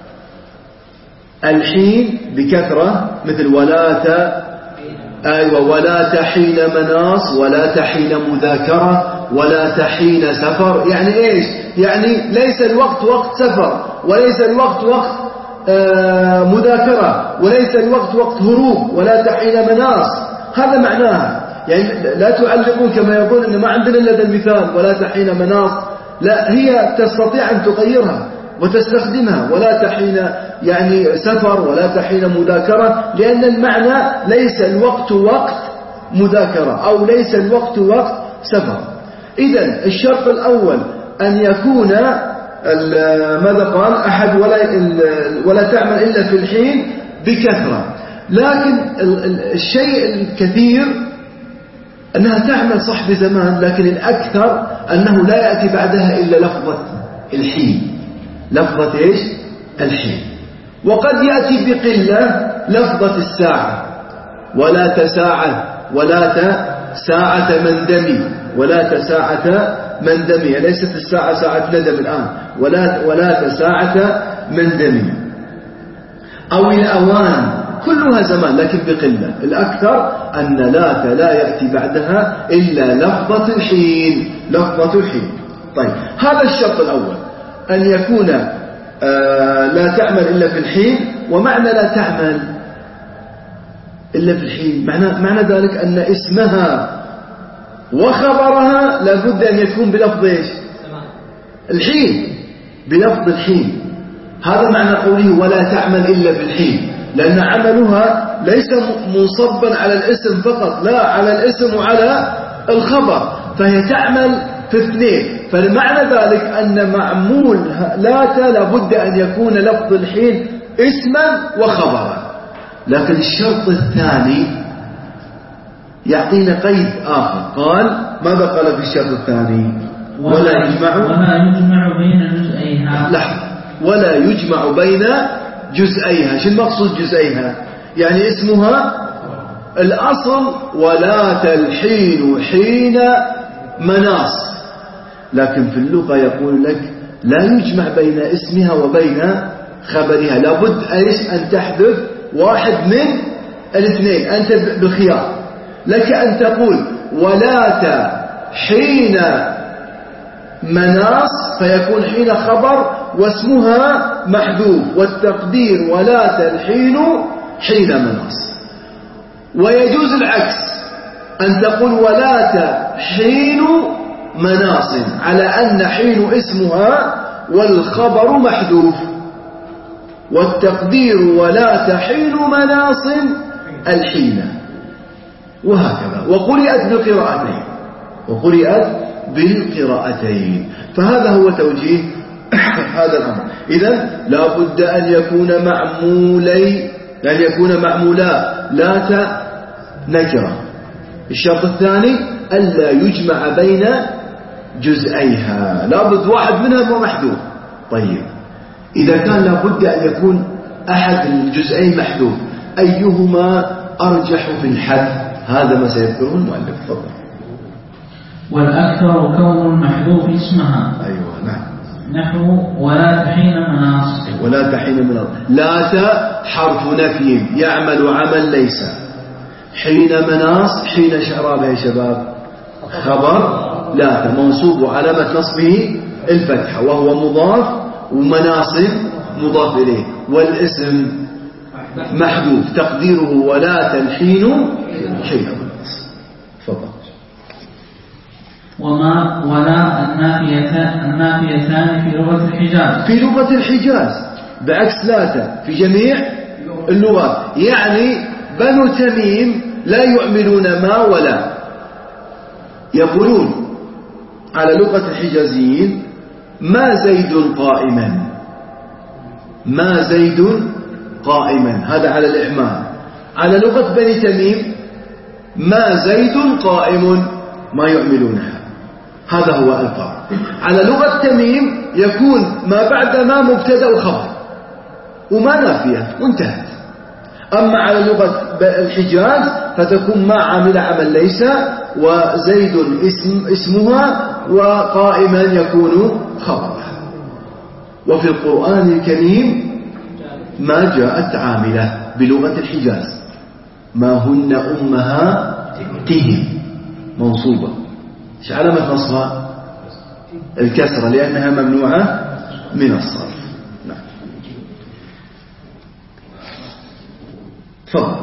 الحين بكثرة مثل ولا أيوة ولا تحين مناص ولا تحين مذاكرة ولا تحين سفر. يعني إيش؟ يعني ليس الوقت وقت سفر، وليس الوقت وقت آه مذاكرة، وليس الوقت وقت هروب، ولا تحين مناص. هذا معناها. يعني لا تعلقون كما يقول إن ما عندنا إلا المثال ولا تحين مناص، لا، هي تستطيع أن تغيرها وتستخدمها. ولا تحين يعني سفر ولا تحين مذاكرة، لأن المعنى ليس الوقت وقت مذاكرة أو ليس الوقت وقت سفر. إذن الشرط الأول أن يكون ماذا قال أحد ولا, ولا تعمل إلا في الحين بكثرة. لكن الشيء الكثير أنها تعمل صح بزمان، لكن الأكثر أنه لا يأتي بعدها إلا لفظة الحين، لفظة إيش؟ الحين. وقد يأتي بقلة لفظة الساعة، ولا تساعة ولا تساعة مندمي، ولا تساعة مندمي، ليست الساعة ساعة ندم الآن، ولا ولا تساعة مندمي. أو الأوان كلها زمان لكن بقلة. الأكثر أن لا لا يأتي بعدها إلا لفظة الحين، لفظة الحين. طيب هذا الشرط الأول، أن يكون آه لا تعمل إلا في الحين. ومعنى لا تعمل إلا في الحين معنى, معنى ذلك أن اسمها وخبرها لابد أن يكون بلفظ إيش؟ الحين، بلفظ الحين. هذا معنى قوله ولا تعمل إلا في الحين، لأن عملها ليس منصبا على الاسم فقط، لا، على الاسم وعلى الخبر، فهي تعمل في اثنين. فالمعنى ذلك أن معمول لا لابد أن يكون لفظ الحين اسما وخبرا. لكن الشرط الثاني يعطينا قيد آخر، قال ماذا قال في الشرط الثاني؟ ولا يجمع ولا يجمع بين جزئيها. لحظة، ولا يجمع بين جزئيها. شو المقصود جزئيها؟ يعني اسمها الأصل ولا تلحين حين مناص، لكن في اللغة يقول لك لا يجمع بين اسمها وبين خبرها، لابد ايش؟ أن تحذف واحد من الاثنين. أنت بالخيار، لك أن تقول ولا حين مناص فيكون حين خبر واسمها محذوف، والتقدير ولا تلحين حين مناص. ويجوز العكس، أن تقول ولا حين مناص، على أن حين اسمها والخبر محذوف، والتقدير ولا تحين مناص الحين، وهكذا. وقرئت بالقراءتين، وقرئت بالقراءتين. فهذا هو توجيه هذا الأمر. إذن لا بد أن يكون معمولي، أن يكون معمولا لا نكرة. الشرط الثاني ألا يجمع بين جزئيها، لا بد واحد منها محذوف. طيب إذا كان لا بد أن يكون أحد الجزئين محذوف، أيهما أرجح في الحذف؟ هذا ما سيذكره المؤلف. تفضل. والأكثر كون المحذوف اسمها. أيوة نعم. نحو ولا تحين مناص. ولا تحين مناص. لا حرف نفي يعمل عمل ليس. حين مناص، حين شعرابه يا شباب خبر لا منصوب وعلامة نصبه الفتحة، وهو مضاف، ومناصب مضاف إليه، والاسم محذوف تقديره ولا تلحين حين مناص. تفضل. وما ولا النافيتان النافيتان في لغة الحجاز. في لغة الحجاز بعكس لا في جميع اللغات. يعني بنو تميم لا يعملون ما ولا، يقولون على لغة الحجازيين ما زيد قائما، ما زيد قائما، هذا على الإعمال. على لغة بني تميم ما زيد قائم، ما يعملونها. هذا هو الفرق. على لغة تميم يكون ما بعد ما مبتدأ وخبر وما نافية وانتهت. أما على لغة الحجاز فتكون ما عمل عمل ليس، وزيد اسم اسمها، وقائما يكون خبرها. وفي القرآن الكريم ما جاءت عاملة بلغة الحجاز، ما هن أمهاتهم منصوبة. ايش علامة نصبها؟ الكسرة، لأنها ممنوعة من الصرف. نعم. تفضل.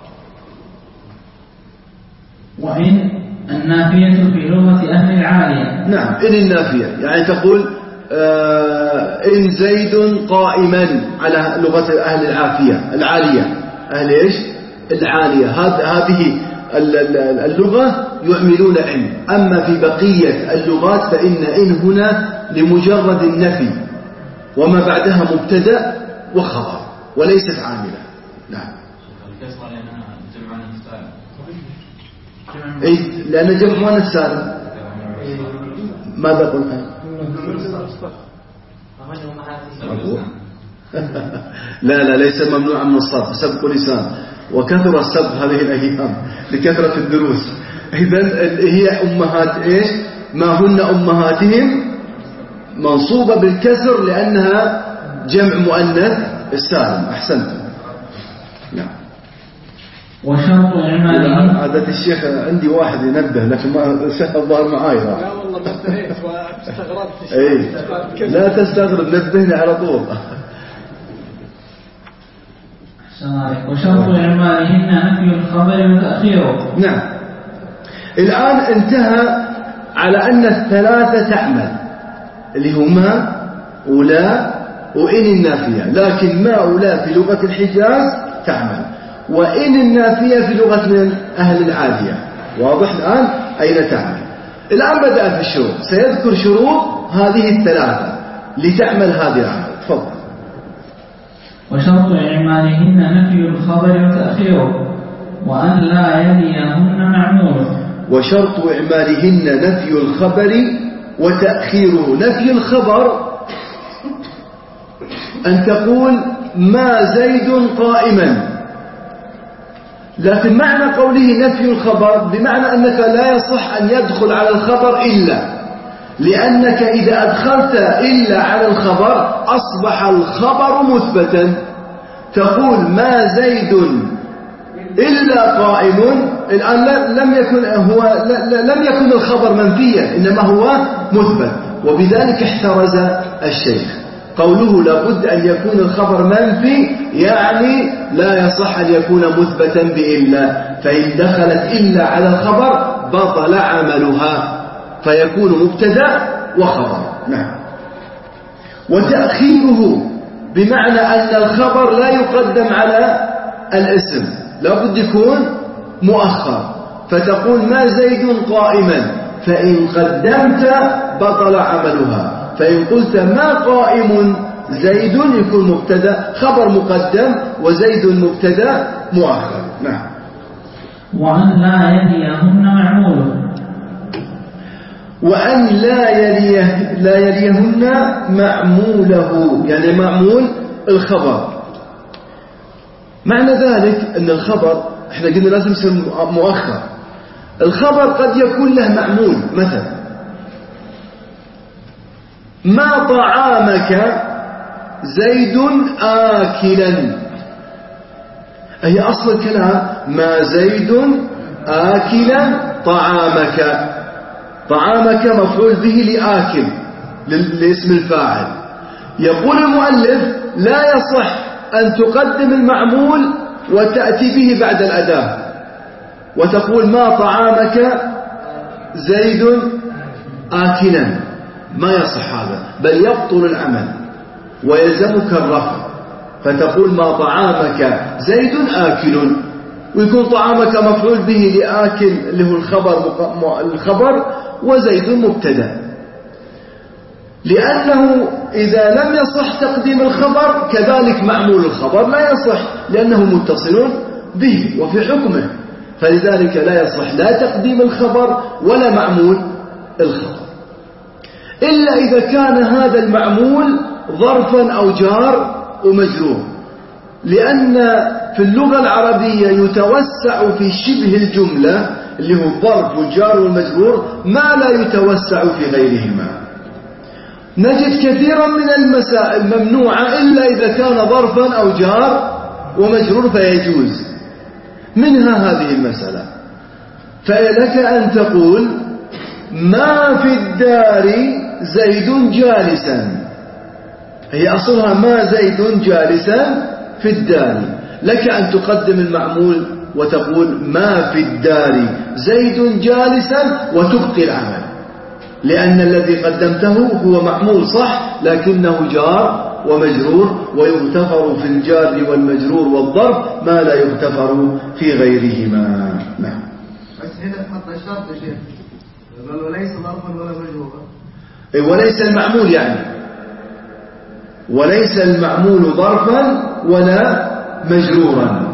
وإن النافية في لغة أهل العالية. نعم، إن النافية يعني تقول آه إن زيد قائما على لغة أهل العافية العالية. أهل إيش؟ العالية. هذه اللغة يعملون إن. أما في بقية اللغات فإن إن هنا لمجرد النفي، وما بعدها مبتدأ وخبر وليست عاملة. نعم. إيه، لأن جمع مؤنث سالم. ماذا قلنا؟ لا لا ليس ممنوعا من الصرف، سبق لسان، وكثر السبق هذه الأيام لكثرة الدروس. إذن هي أمهات إيش؟ ما هن أمهاتهم منصوبة بالكسر لأنها جمع مؤنث السالم. أحسنت. نعم. وشرط إعمالهم. عادة الشيخ عندي واحد ينبه لكن ما الظاهر معاي. والله ما انتهيت واستغربت. ايه لا تستغرب، نبهني على طول. وشرط إعمالهن نفي الخبر وتأخيره. نعم. الآن انتهى على أن الثلاثة تعمل، اللي هما أولى وإن النافية، لكن ما أولى في لغة الحجاز تعمل، وإن النافية في لغة من أهل العادية. واضح الآن أين تعمل؟ الآن بدأ في الشروط، سيذكر شروط هذه الثلاثة لتعمل هذه العمل. تفضل. وشرط إعمالهن نفي الخبر وتأخيره وأن لا يليهن معموله. وشرط إعمالهن نفي الخبر وتأخيره. نفي الخبر أن تقول ما زيد قائما، لكن معنى قوله نفي الخبر بمعنى أنك لا يصح أن يدخل على الخبر إلا، لأنك إذا أدخلت إلا على الخبر أصبح الخبر مثبتا. تقول ما زيد إلا قائم، الآن لم يكن هو لم يكن الخبر منفيا، إنما هو مثبت، وبذلك احترز الشيخ. قوله لابد أن يكون الخبر منفي يعني لا يصح أن يكون مثبتا بإلا، فإن دخلت إلا على الخبر بطل عملها، فيكون مبتدأ وخبر. نعم. وتأخيره بمعنى أن الخبر لا يقدم على الاسم، لابد يكون مؤخر، فتقول ما زيد قائما، فإن قدمت بطل عملها. فإن قلت ما قائم زيد يكون مبتدا خبر مقدم، وزيد مبتدا مؤخر. نعم. وأن لا يليهن معموله. وأن لا يليه لا يليهن معموله، يعني معمول الخبر. معنى ذلك أن الخبر احنا قلنا لازم يصير مؤخر. الخبر قد يكون له معمول، مثلا ما طعامك زيد آكلا، أي أصل الكلام ما زيد آكلا طعامك. طعامك مفعول به لآكل لاسم الفاعل. يقول المؤلف لا يصح أن تقدم المعمول وتأتي به بعد الأداة وتقول ما طعامك زيد آكلا، ما يصح هذا، بل يبطل العمل ويلزمك الرفع، فتقول ما طعامك زيد آكل، ويكون طعامك مفعول به لآكل اللي هو الخبر الخبر وزيد مبتدا، لأنه إذا لم يصح تقديم الخبر كذلك معمول الخبر لا يصح، لأنه متصل به وفي حكمه، فلذلك لا يصح لا تقديم الخبر ولا معمول الخبر، إلا إذا كان هذا المعمول ظرفا أو جار ومجرور، لأن في اللغة العربية يتوسع في شبه الجملة اللي هو الظرف والجار والمجرور ما لا يتوسع في غيرهما. نجد كثيرا من المسائل ممنوعة إلا إذا كان ظرفا أو جار ومجرور فيجوز، منها هذه المسألة. فلك أن تقول ما في الدار زيد جالسا، هي أصلها ما زيد جالسا في الدار، لك أن تقدم المعمول وتقول ما في الدار زيد جالسا وتبقي العمل، لأن الذي قدمته هو معمول صح لكنه جار ومجرور، ويغتفر في الجار والمجرور والظرف ما لا يغتفر في غيرهما. نعم. بس هنا حط الشرط يا شيخ، وليس ظرفا ولا مجرورا، وليس المعمول يعني وليس المعمول ظرفا ولا مجرورا.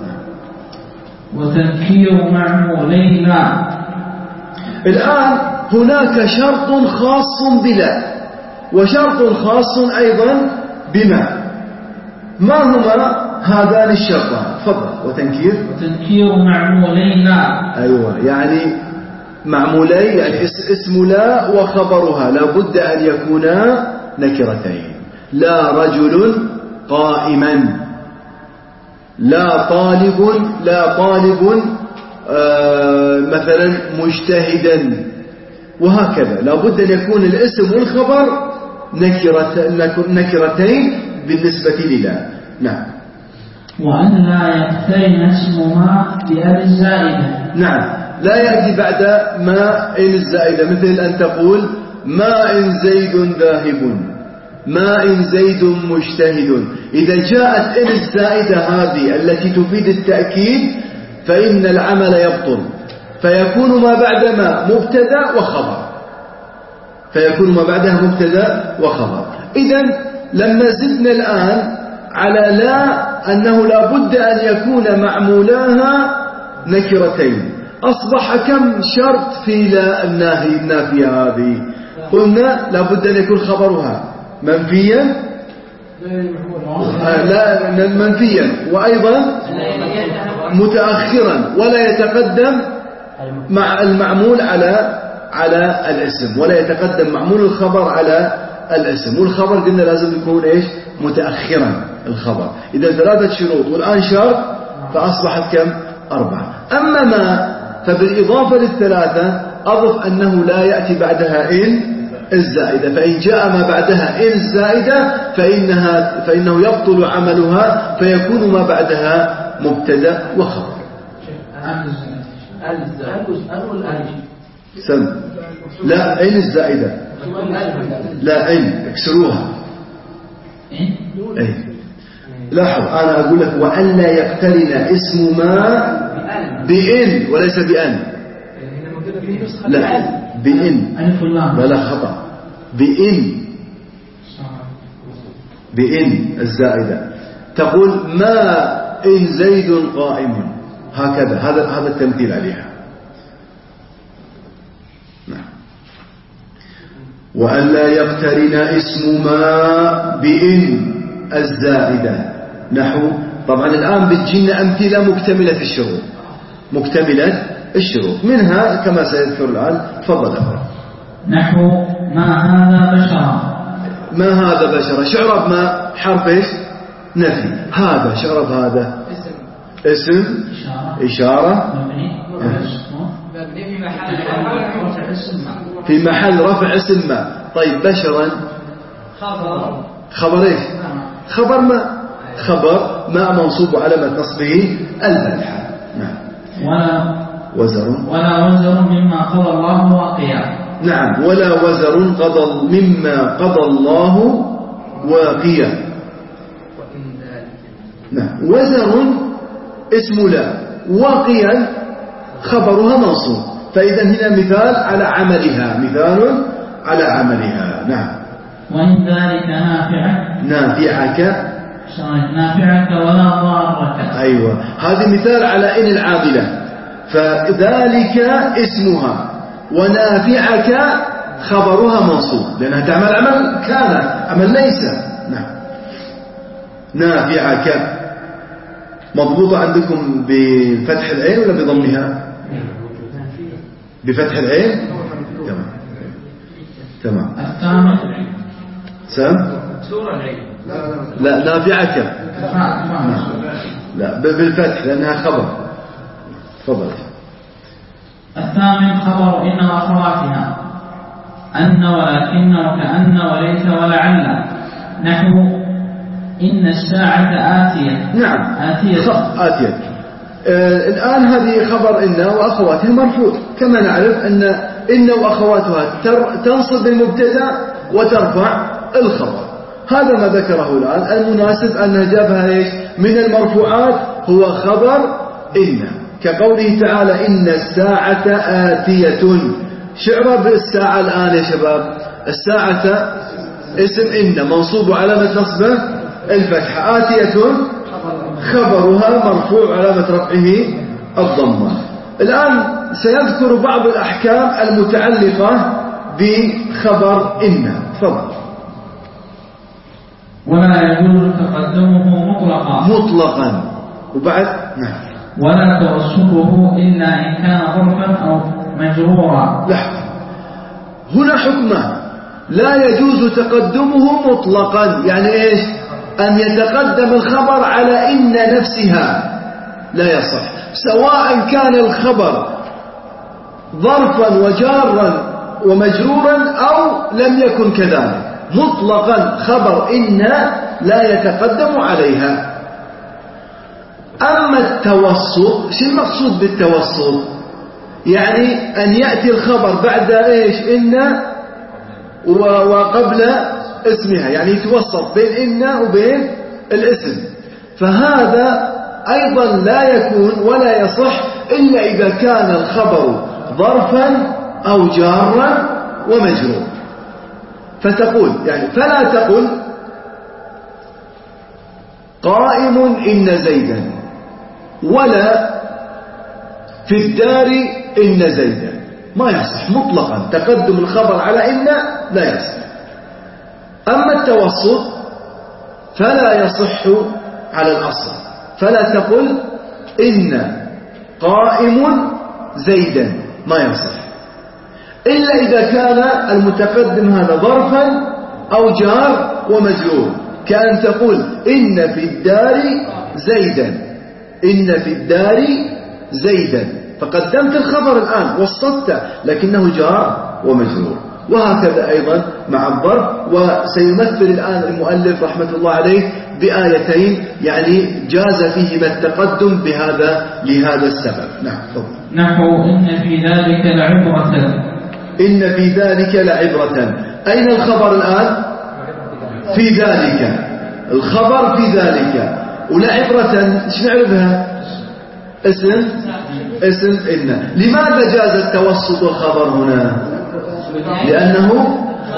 وتنكير معمولين لا. الآن هناك شرط خاص بلا وشرط خاص أيضا بما، ما هما هذان الشرطان؟ تفضل. وتنكير وتنكير معمولين لا. أيوة، يعني معمولي يعني اسم لا وخبرها لا بد أن يكونا نكرتين. لا رجل قائما، لا طالب لا طالب آه مثلا مجتهدا، وهكذا. لا بد أن يكون الاسم والخبر نكرتين بالنسبة للا. نعم. وأن لا يقترن اسم ما بأل الزائدة. نعم، لا يأتي بعد ما إن الزائدة، مثل أن تقول ما إن زيد ذاهب، ما إن زيد مجتهد. إذا جاءت إن الزائدة هذه التي تفيد التأكيد فإن العمل يبطل، فيكون ما بعد ما مبتدأ وخبر، فيكون ما بعدها مبتدأ وخبر. إذن لما زدنا الآن على لا أنه لا بد أن يكون معمولاها نكرتين، أصبح كم شرط في لا الناهي النافية هذه؟ قلنا لا بد أن يكون خبرها منفيا، لا منفيا، وأيضا متأخرا، ولا يتقدم مع المعمول على على الاسم، ولا يتقدم معمول الخبر على الاسم. والخبر قلنا لازم يكون ايش؟ متأخرا الخبر. إذا ثلاثة شروط والآن شرط فأصبحت كم؟ أربعة. أما ما فبالإضافة للثلاثة أضف أنه لا يأتي بعدها إن الزائدة، فإن جاء ما بعدها إن الزائدة فإنها فإنه يبطل عملها، فيكون ما بعدها مبتدأ وخبر. سم لا إن الزائدة، لا إن اكسروها. إيه لاحظ، أنا أقول لك وأن لا يقترن اسم ما بإن وليس بأن. لا بإن، لا لا خطأ، بإن، بإن الزائدة. تقول ما إن زيد قائم، هكذا، هذا هذا التمثيل عليها. وأن لا يقترن اسم ما بإن الزائدة، نحو طبعا الآن بتجينا أمثلة مكتملة الشروط، مكتملة الشروط منها كما سيذكر الآن. تفضل أقرأ. نحو ما هذا بشرا. ما هذا بشرا، شعرب ما حرف ايش؟ نفي. هذا شعرب هذا اسم، اسم إشارة في محل رفع اسم ما. طيب بشرا خبر، خبر ايش؟ خبر ما، خبر ما منصوب علامة نصبه الفتحة. نعم. ولا وزر، ولا وزر مما قضى الله واقيا. نعم، ولا وزر قضى مما قضى الله واقيا. نعم، وزر اسم لا، واقيا خبرها منصوب، فإذا هنا مثال على عملها، مثال على عملها. نعم. وإن ذلك نافعك، نافعك نافعك ولا ضارك. أيوة، هذه مثال على إن العاضلة، فذلك اسمها ونافعك خبرها منصوب لأنها تعمل عمل كان، عمل ليس. نعم. نافعك مضبوطة عندكم بفتح العين ولا بضمها؟ بفتح العين. تمام تمام. الثامن سام سورة العين. لا نافعك، لا بالفتح لأنها خبر. تفضل. الثامن خبر إن وأخواتها، أن ولكن وكأن وليس ولعل. نحو إن الساعة آتية. نعم آتية, آتية. آه الآن هذه خبر إن وأخواتها مرفوع، كما نعرف أن إن وأخواتها تنصب المبتدأ وترفع الخبر. هذا ما ذكره الآن. المناسب أن جابها إيش من المرفوعات هو خبر إن، كقوله تعالى إن الساعة آتية. شعر بالساعة الآن يا شباب، الساعة اسم إن منصوب علامة نصبه الفتحة، آتية خبرها مرفوع علامة رفعه الضمة. الآن سيذكر بعض الأحكام المتعلقة بخبر إن. تفضل. ولا يجوز تقدمه مطلقا، مطلقا. وبعد نعم. ولا توسطه إلا إن كان ظرفا أو مجرورا. لحظة، هنا حكمه لا يجوز تقدمه مطلقا، يعني إيش؟ أن يتقدم الخبر على إن نفسها لا يصح، سواء كان الخبر ظرفا وجارا ومجرورا أو لم يكن كذلك. مطلقا خبر إن لا يتقدم عليها. أما التوسط، شو المقصود بالتوسط؟ يعني أن يأتي الخبر بعد إيش؟ إن وقبل اسمها، يعني يتوسط بين إن وبين الاسم. فهذا أيضا لا يكون ولا يصح إلا إذا كان الخبر ظرفا أو جارا ومجرور. فتقول يعني فلا تقل قائم إن زيدا، ولا في الدار إن زيدا، ما يصح مطلقا. تقدم الخبر على إن لا يصح. أما التوسط فلا يصح على الأصل. فلا تقل إن قائم زيدا، ما يصح إلا إذا كان المتقدم هذا ظرفا أو جار ومجرور، كأن تقول إن في الدار زيدا، إن في الدار زيدا، فقدمت الخبر الآن وسطته لكنه جار ومجرور. وهكذا أيضا مع الظرف. وسيمثل الآن المؤلف رحمة الله عليه بآيتين يعني جاز فيهما التقدم بهذا لهذا السبب. نعم. نحو إن في ذلك لعبرة. إن في ذلك لعبرة. أين الخبر الآن؟ في ذلك. الخبر في ذلك. ولعبرة ايش نعرفها؟ اسم اسم إن. لماذا جاز التوسط الخبر هنا؟ لأنه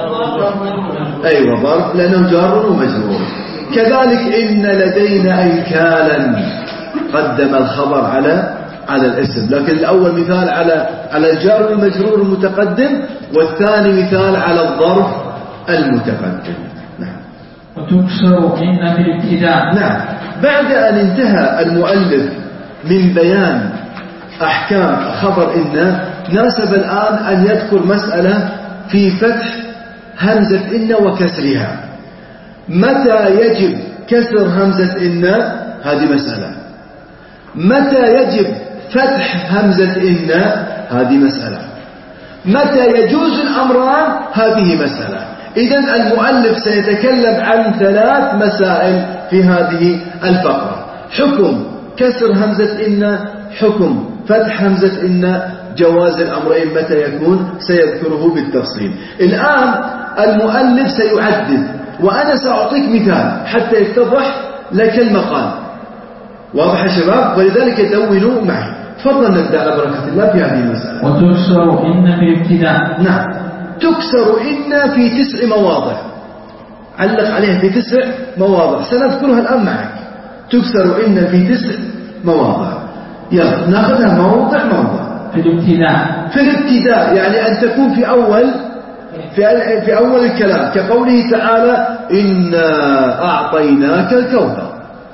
أيوة ظرف، لأنه جار ومجرور. كذلك إن لدينا أيكالا، قدم الخبر على على الاسم، لكن الأول مثال على على الجار والمجرور المتقدم، والثاني مثال على الظرف المتقدم. نعم. وتكسر إن في الابتداء. نعم. بعد أن انتهى المؤلف من بيان أحكام خبر إن، ناسب الآن أن يذكر مسألة في فتح همزة إن وكسرها. متى يجب كسر همزة إن؟ هذه مسألة. متى يجب فتح همزة إن؟ هذه مسألة. متى يجوز الأمران؟ هذه مسألة. إذن المؤلف سيتكلم عن ثلاث مسائل في هذه الفقرة: حكم كسر همزة إن، حكم فتح همزة إن، جواز الأمرين متى يكون، سيذكره بالتفصيل. الآن المؤلف سيعدد، وأنا سأعطيك مثال حتى يتضح لك المقال. واضح يا شباب؟ ولذلك دونوا معي. تفضل نبدأ على بركة الله في هذه المسألة. وتكسر إن في الابتداء. نعم. تكسر إن في تسع مواضع. علق عليها في تسع مواضع، سنذكرها الآن معك. تكسر إن في تسع مواضع. يلا ناخذها موضع موضع. في الابتداء. في الابتداء يعني أن تكون في أول في في أول الكلام، كقوله تعالى: إنا أعطيناك الكوثر.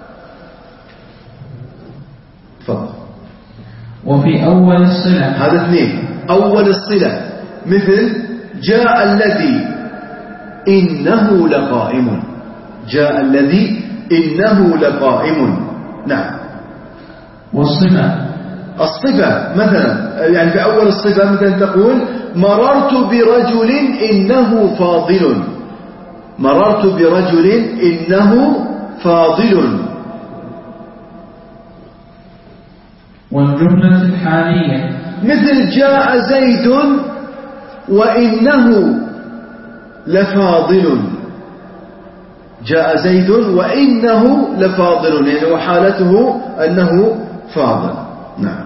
تفضل. وفي أول الصلة. هذا اثنين. أول الصلة مثل جاء الذي إنه لقائم. جاء الذي إنه لقائم. نعم. والصفة. الصفة مثلا يعني في أول الصفة مثلا تقول: مررت برجل إنه فاضل. مررت برجل إنه فاضل. والجملة الحالية مثل جاء زيد وإنه لفاضل. جاء زيد وإنه لفاضل، يعني وحالته أنه فاضل. نعم.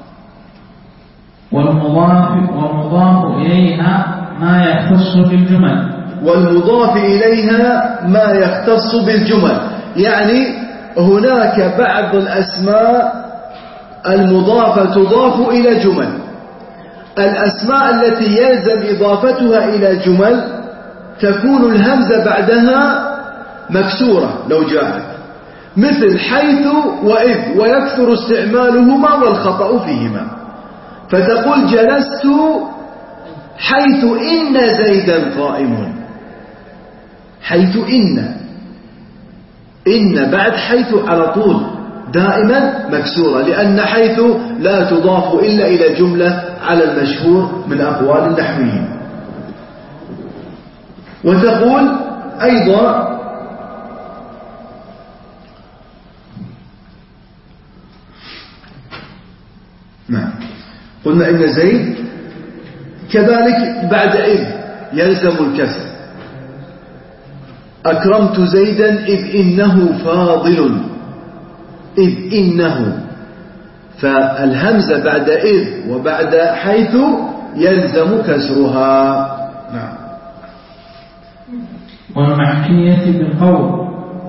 والمضاف والمضاف إليها ما يختص بالجمل. والمضاف إليها ما يختص بالجمل، يعني هناك بعض الأسماء المضافة تضاف إلى جمل. الأسماء التي يلزم إضافتها إلى جمل تكون الهمزة بعدها مكسورة لو جاءت، مثل حيث وإذ، ويكثر استعمالهما والخطأ فيهما. فتقول: جلست حيث إن زيدا قائم. حيث إن إن بعد حيث على طول دائما مكسورة، لأن حيث لا تضاف إلا إلى جملة على المشهور من أقوال النحويين. وتقول أيضا نعم قلنا إن زيد كذلك بعد إذ يلزم الكسر. أكرمت زيدا إذ إنه فاضل، إذ إنه، فالهمزة بعد إذ وبعد حيث يلزم كسرها. نعم. والمحكية بالقول،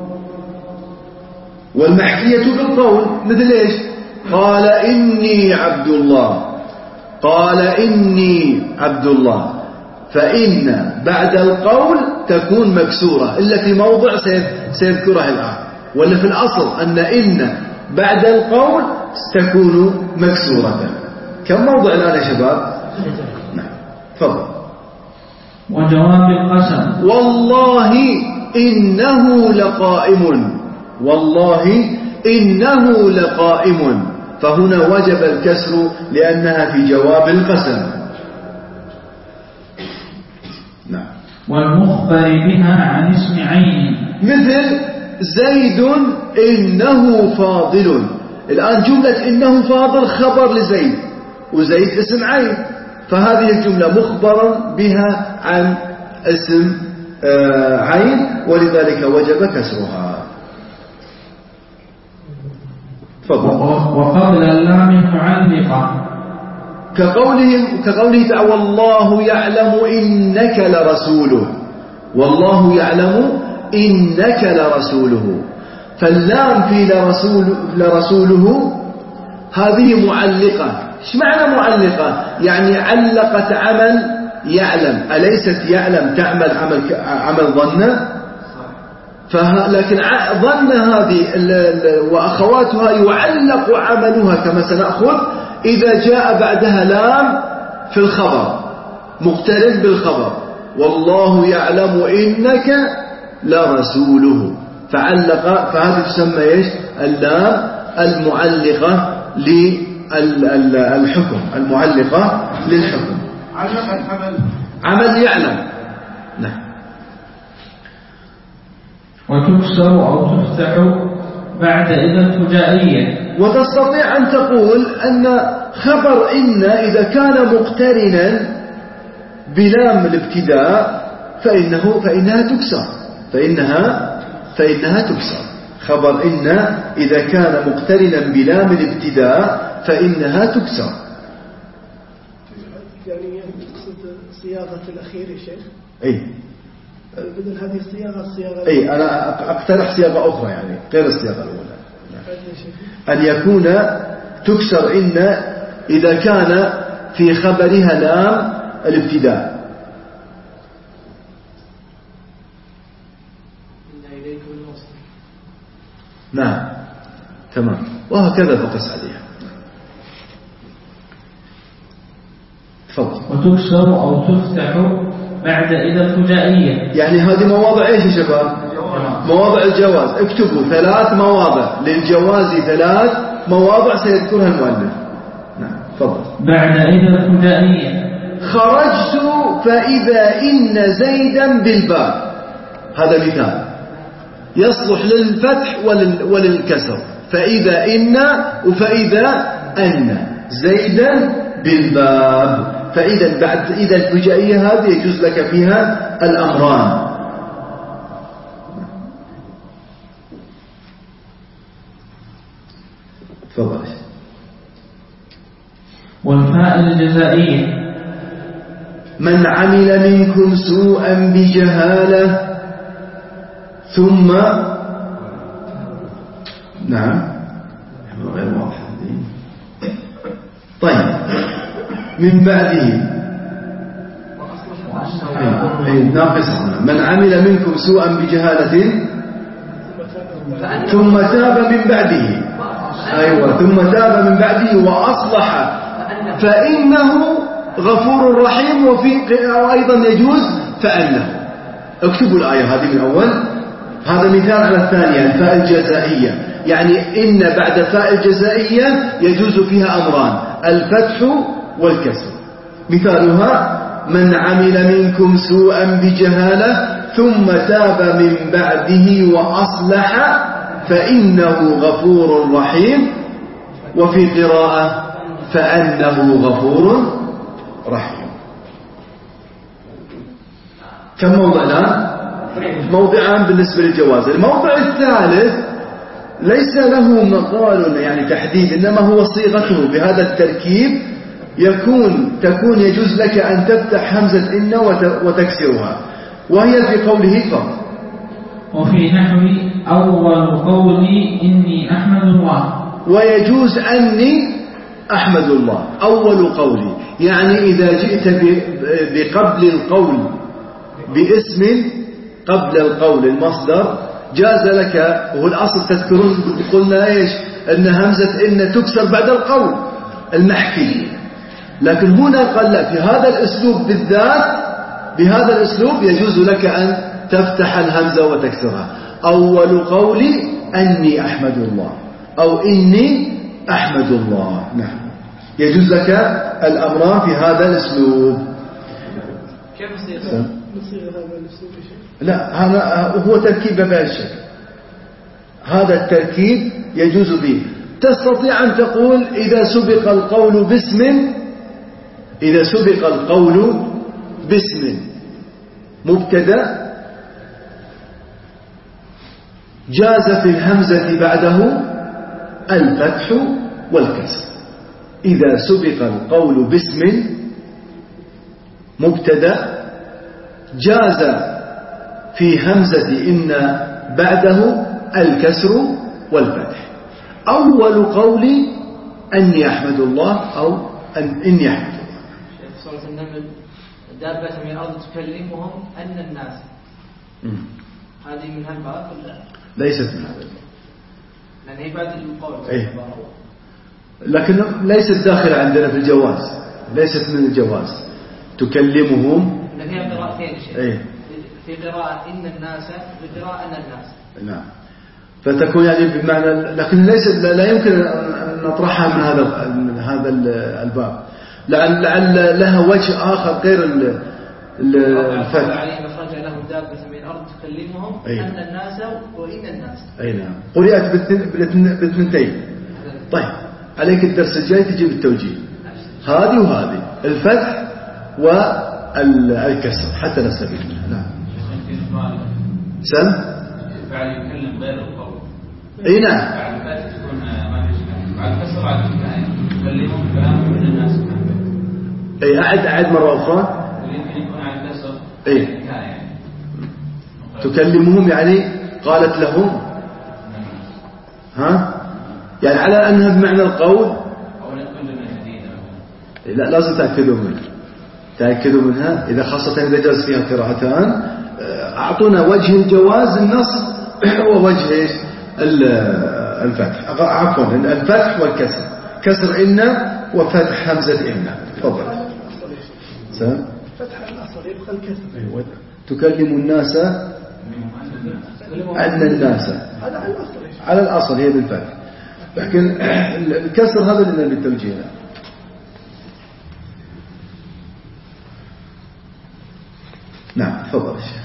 والمحكية بالقول مثل إيش؟ قال إني عبد الله، قال إني عبد الله، فإن بعد القول تكون مكسورة إلا في موضع سيذكرها الآن، ولا في الأصل أن إن بعد القول تكون مكسورة. كم موضع الآن يا شباب؟ نعم تفضل. وجواب القسم، والله إنه لقائم، والله إنه لقائم، فهنا وجب الكسر لأنها في جواب القسم. نعم. والمخبر بها عن اسم عين، مثل زيد إنه فاضل. الآن جملة إنه فاضل خبر لزيد، وزيد اسم عين، فهذه الجملة مخبرا بها عن اسم عين، ولذلك وجب كسرها. وقبل اللام معلقة، كقوله كقوله تعالى والله يعلم إنك لرسوله، والله يعلم إنك لرسوله، فاللام في لرسول لرسوله هذه معلقة. ايش معنى معلقة؟ يعني علقت عمل يعلم. أليست يعلم تعمل عمل عمل ظن؟ لكن ظن هذه وأخواتها يعلق عملها كما سنأخذ إذا جاء بعدها لام في الخبر مقترن بالخبر، والله يعلم إنك لرسوله، فعلق، فهذه تسمى إيش؟ اللام المعلقة للحكم، المعلقة للحكم. علق العمل، عمل يعلم. نعم. وتكسر أو تفتح بعد إذا الفجائية، وتستطيع أن تقول أن خبر إن إذا كان مقترنا بلام الابتداء فإنه فإنها تكسر، فإنها فإنها تكسر. خبر إن إذا كان مقترنا بلام الابتداء فإنها تكسر. يعني تقصد صياغة الأخير يا شيخ؟ أي بدل هذه الصياغة الصياغة أي أنا أقترح صياغة أخرى يعني غير الصياغة الأولى، أن يكون تكسر إن إذا كان في خبرها لام الابتداء. نعم تمام، وهكذا فقس عليها. تفضل. وتكسر أو تفتح بعد إذا الفجائية، يعني هذه مواضع إيش يا شباب؟ مواضع الجواز. اكتبوا ثلاث مواضع للجواز، ثلاث مواضع سيذكرها المؤلف. نعم تفضل. بعد إذا الفجائية، خرجت فإذا إن زيدا بالباب، هذا مثال يصلح للفتح ولل وللكسر. فإذا إن وفإذا أن زيدا بالباب، فإذا بعد إذا الفجائية هذه يجوز لك فيها الأمران. تفضل. والفاء الجزائية، من عمل منكم سوءا بجهالة ثم نعم غير واضح. طيب من بعده أي ناقصة. من عمل منكم سوءا بجهالة ثم تاب من بعده، أيوة ثم تاب من بعده وأصلح فإنه غفور رحيم. وفي أيضا يجوز فأنه. اكتبوا الآية هذه من أول. هذا مثال على الثانية الفاء الجزائية، يعني إن بعد فاء الجزائية يجوز فيها أمران، الفتح والكسر. مثالها من عمل منكم سوءا بجهالة ثم تاب من بعده وأصلح فإنه غفور رحيم. وفي قراءة فأنه غفور رحيم. كم موضع الآن؟ موضعان بالنسبة للجواز. الموضع الثالث ليس له مقال يعني تحديد، إنما هو صيغته بهذا التركيب يكون تكون يجوز لك أن تفتح همزة إن وتكسرها، وهي في قوله فقط. وفي نحو أول قولي إني أحمد الله. ويجوز أني أحمد الله أول قولي، يعني إذا جئت بقبل القول باسم قبل القول المصدر جاز لك. وهو الأصل تذكرون قلنا إيش؟ أن همزة إن تكسر بعد القول المحكي، لكن هنا قال لا، في هذا الأسلوب بالذات بهذا الأسلوب يجوز لك أن تفتح الهمزة وتكسرها. أول قولي أني أحمد الله أو إني أحمد الله. نعم، يجوز لك الأمران في هذا الأسلوب. كيف نصيغ هذا الأسلوب؟ لا، هذا هو تركيب بهذا الشكل. هذا التركيب يجوز به. تستطيع أن تقول إذا سبق القول باسم إذا سبق القول باسم مبتدأ جاز في الهمزة بعده الفتح والكسر. إذا سبق القول باسم مبتدأ جاز في همزة إن بعده الكسر والفتح. أول قولي أني أحمد الله أو أن إني أحمد الله. شيخ سورة النمل دابة من الأرض تكلمهم أن الناس م. هذه من هالباب ولا ليست من هذا الباب؟ لأن هي بعد القول. أيه. لكن ليست داخلة عندنا في الجواز، ليست من الجواز. تكلمهم فيها قراءتين شيخ. أيه. في قراءة إن الناس وقراءة أن الناس. نعم، فتكون يعني بمعنى، لكن ليس لا يمكن أن نطرحها من هذا من هذا الباب، لعل لعل لها وجه آخر غير الفتح. عليه مخرج له دابة من الأرض تكلمهم أيه. أن الناس وإن الناس. أي نعم، قرأت بالاثنتين. طيب، عليك الدرس الجاي تجيب التوجيه هذه وهذه، الفتح والكسر حتى نستفيد منها. نعم. سم بعد يتكلم غير القول. اي نعم. بعد الفتح تكون ما فيش كلام، بعد الكسر بعد يكلمهم كلام من الناس. اي اعد اعد مره اخرى. يمكن يكون على الكسر. اي يعني. تكلمهم يعني قالت لهم. ها؟ يعني على انها بمعنى القول. او نكون جمله جديده. لا، لازم تاكدوا منها. تاكدوا منها اذا خاصه اذا جاز فيها قراءتان. أعطونا وجه الجواز النص ووجه إيش الفتح، عفوا الفتح والكسر، كسر إن وفتح همزة إن. تفضل. سام. فتح الأصل يبقى الكسر. أيوة. تكلم الناس أن الناس هذا على الأصل. على الأصل هي بالفتح، لكن الكسر هذا اللي بالتوجيه. نعم، تفضل الشيخ.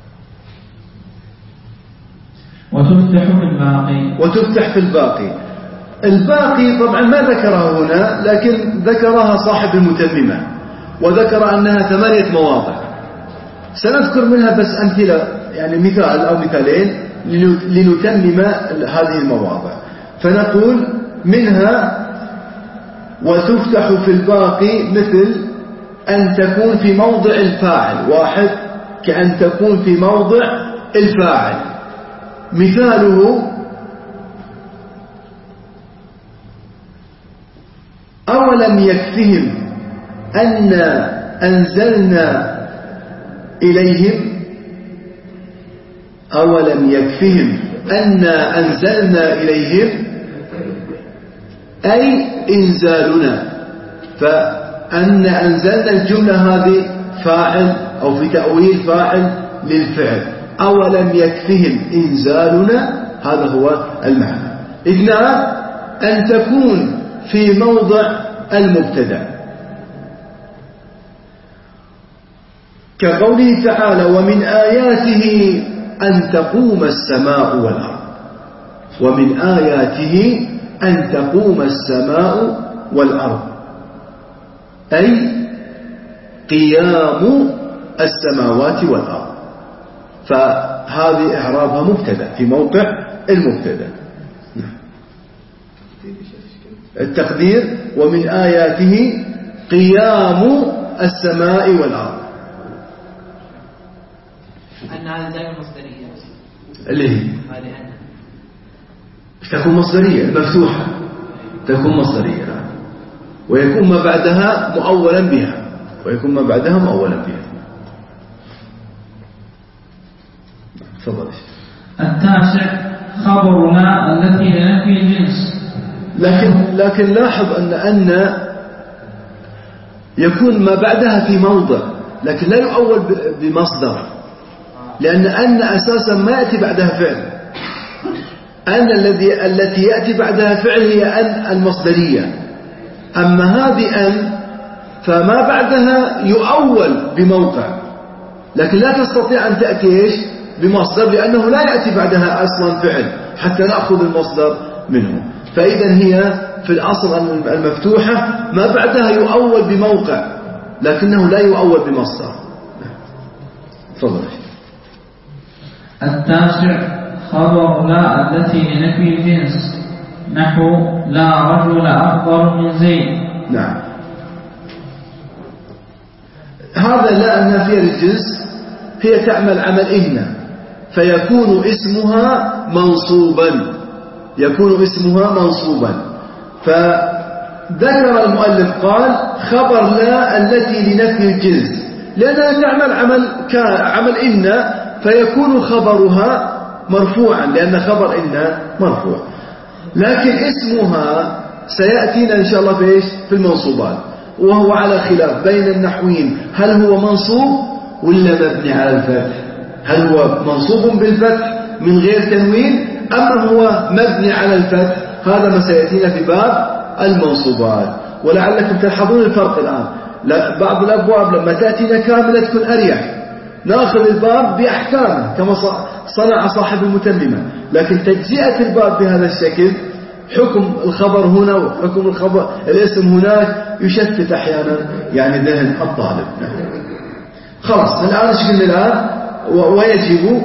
وتفتح في الباقي. وتفتح في الباقي. الباقي طبعا ما ذكرها هنا، لكن ذكرها صاحب المتممة وذكر أنها ثمانية مواضع. سنذكر منها بس أمثلة، يعني مثال أو مثالين لنتمم هذه المواضع. فنقول منها وتفتح في الباقي مثل أن تكون في موضع الفاعل، واحد كأن تكون في موضع الفاعل. مثاله أولم يكفهم أن أنزلنا إليهم أولم يكفهم أن أنزلنا إليهم أي إنزالنا. فأن أنزلنا الجملة هذه فاعل أو في تأويل فاعل للفعل. أولم يكفهم إنزالنا، هذا هو المعنى. اثنان أن تكون في موضع المبتدأ. أولم يكفهم أن أنزلنا إليهم أي إنزالنا. فأن أنزلنا الجملة هذه فاعل أو في تأويل فاعل للفعل. أولم يكفهم إنزالنا، هذا هو المعنى. اثنان أن تكون في موضع المبتدأ. كقوله تعالى ومن آياته أن تقوم السماء والأرض. ومن آياته أن تقوم السماء والأرض أي قيام السماوات والأرض. فهذه إعرابها مبتدأ في موقع المبتدأ. التقدير ومن آياته قيام السماء والأرض. أن هذا دائما مصدرية اللي هي هذه أن تكون مصدرية مفتوحة، تكون مصدرية نعم. ويكون ما بعدها مؤولا بها، ويكون ما بعدها مؤولا بها. تفضل. التاسع خبر لا التي لنفي الجنس. لكن لكن لاحظ أن أن يكون ما بعدها في موضع، لكن لا يؤول بمصدر، لأن أن أساسا ما يأتي بعدها فعل. أن الذي التي يأتي بعدها فعل هي أن المصدرية. أما هذه أن فما بعدها يؤول بموقع، لكن لا تستطيع أن تأتي إيش بمصدر، لأنه لا يأتي بعدها أصلا فعل حتى نأخذ المصدر منه. فإذا هي في الأصل المفتوحة ما بعدها يؤول بموقع، لكنه لا يؤول بمصدر. تفضل. التاسع خبر لا التي لنفي الجنس نحو لا رجل أفضل من زيد. نعم، هذا لا النافية للجنس هي تعمل عمل إن، فيكون اسمها منصوبا، يكون اسمها منصوبا. فذكر المؤلف قال خبر لا التي لنفي الجنس، لأنها تعمل عمل عمل إن، فيكون خبرها مرفوعا لأن خبر إن مرفوع. لكن اسمها سيأتينا إن شاء الله في إيش في المنصوبات، وهو على خلاف بين النحويين، هل هو منصوب ولا مبني على الفتح؟ هل هو منصوب بالفتح من غير تنوين أما هو مبني على الفتح؟ هذا ما سيأتينا في باب المنصوبات. ولعلكم تلحظون الفرق الآن. بعض الأبواب لما تأتينا كاملة تكون أريح، نأخذ الباب بأحكامه كما صنع صاحب المتممة، لكن تجزئة الباب بهذا الشكل، حكم الخبر هنا وحكم الخبر الاسم هناك، يشتت أحيانا يعني ذهن الطالب. خلاص الآن شكلنا الآن ويجب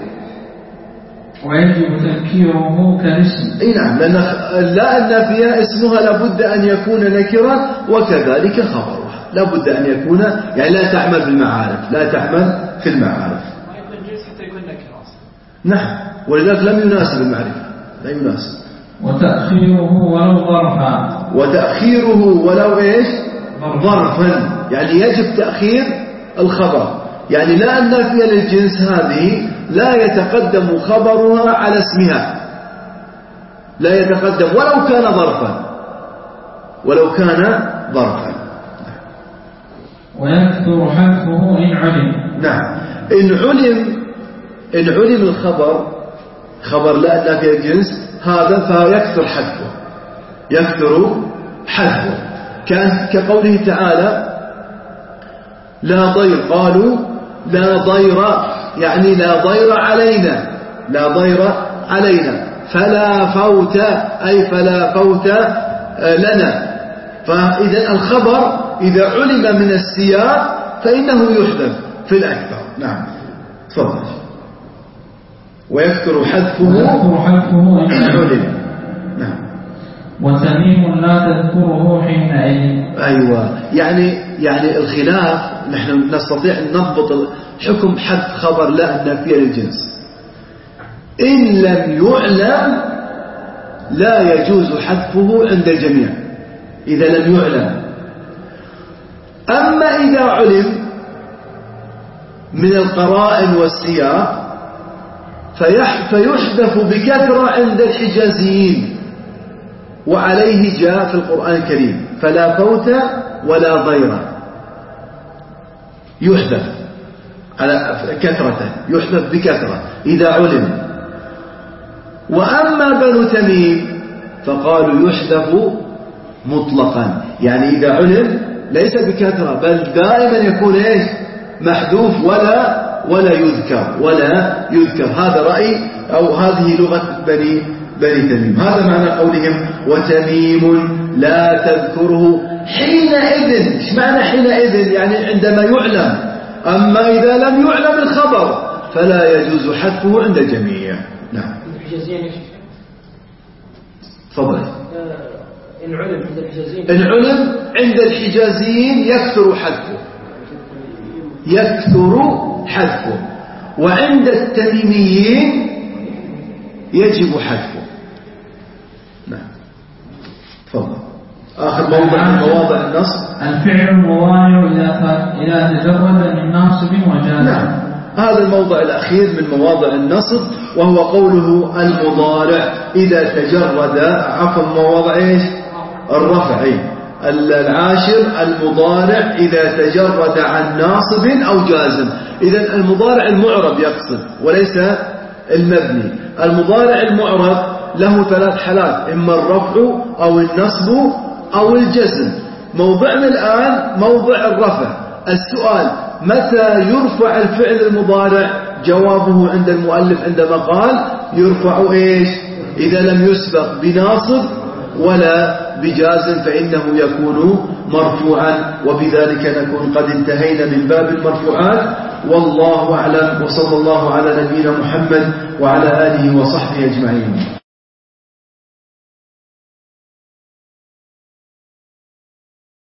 ويجب تذكيره كالاسم. اي نعم، لأن لا النافية اسمها لابد أن يكون نكرا، وكذلك خبرها لابد أن يكون يعني لا تعمل في المعارف، لا تعمل في المعارف. حتى يكون نكرا. نعم، ولذلك لم يناسب المعرفة، لا يناسب. وتأخيره ولو ظرفا، وتأخيره ولو إيش ظرفا، يعني يجب تأخير الخبر. يعني لا النافية للجنس هذه لا يتقدم خبرها على اسمها، لا يتقدم ولو كان ظرفا، ولو كان ظرفا. ويكثر حذفه إن علم. نعم، إن علم إن علم الخبر خبر لا النافية للجنس هذا فيكثر حذفه، يكثر حذفه. كان كقوله تعالى لا ضير، قالوا لا ضير يعني لا ضير علينا، لا ضير علينا، فلا فوت أي فلا فوت لنا. فإذا الخبر إذا علم من السياق فإنه يحذف في الأكثر. نعم تفضل. ويكثر حذفه ويكثر حذفه إن علم. نعم. وتميم لا تذكره حينئذ. أيوة، يعني يعني الخلاف نحن نستطيع أن نضبط حكم حذف خبر لا النافية للجنس. إن لم يعلم لا يجوز حذفه عند الجميع إذا لم يعلم. أما إذا علم من القرائن والسياق فيحذف بكثرة عند الحجازيين، وعليه جاء في القرآن الكريم فلا فوت ولا ضير، يحذف على كثرة، يحذف بكثرة إذا علم. وأما بنو تميم فقالوا يحذف مطلقا، يعني إذا علم ليس بكثرة بل دائما يكون إيش محذوف ولا ولا يذكر ولا يذكر. هذا رأي أو هذه لغة بني بني تميم. هذا معنى قولهم وتميم لا تذكره حينئذ. ايش معنى حينئذ؟ يعني عندما يعلم. أما إذا لم يعلم الخبر فلا يجوز حذفه عند الجميع. نعم. تفضل. إن علم عند الحجازيين إن علم عند الحجازيين يكثر حذفه يكثر حذفه وعند التميميين يجب حذفه. نعم. تفضل. آخر موضع من مواضع النص الفعل المضارع إذا إذا تجرد من ناصب وجازم. نعم. هذا الموضع الأخير من مواضع النصب وهو قوله المضارع إذا تجرد عفوا مواضع إيش الرفع. العاشر المضارع إذا تجرد عن ناصب أو جازم. إذن المضارع المعرب يقصد وليس المبني. المضارع المعرب له ثلاث حالات إما الرفع أو النصب أو الجزم. موضعنا الآن موضع الرفع. السؤال متى يرفع الفعل المضارع؟ جوابه عند المؤلف عندما قال يرفع إيش إذا لم يسبق بناصب ولا بجازم فإنه يكون مرفوعا. وبذلك نكون قد انتهينا من باب المرفوعات. والله أعلم وصلى الله على نبينا محمد وعلى آله وصحبه أجمعين.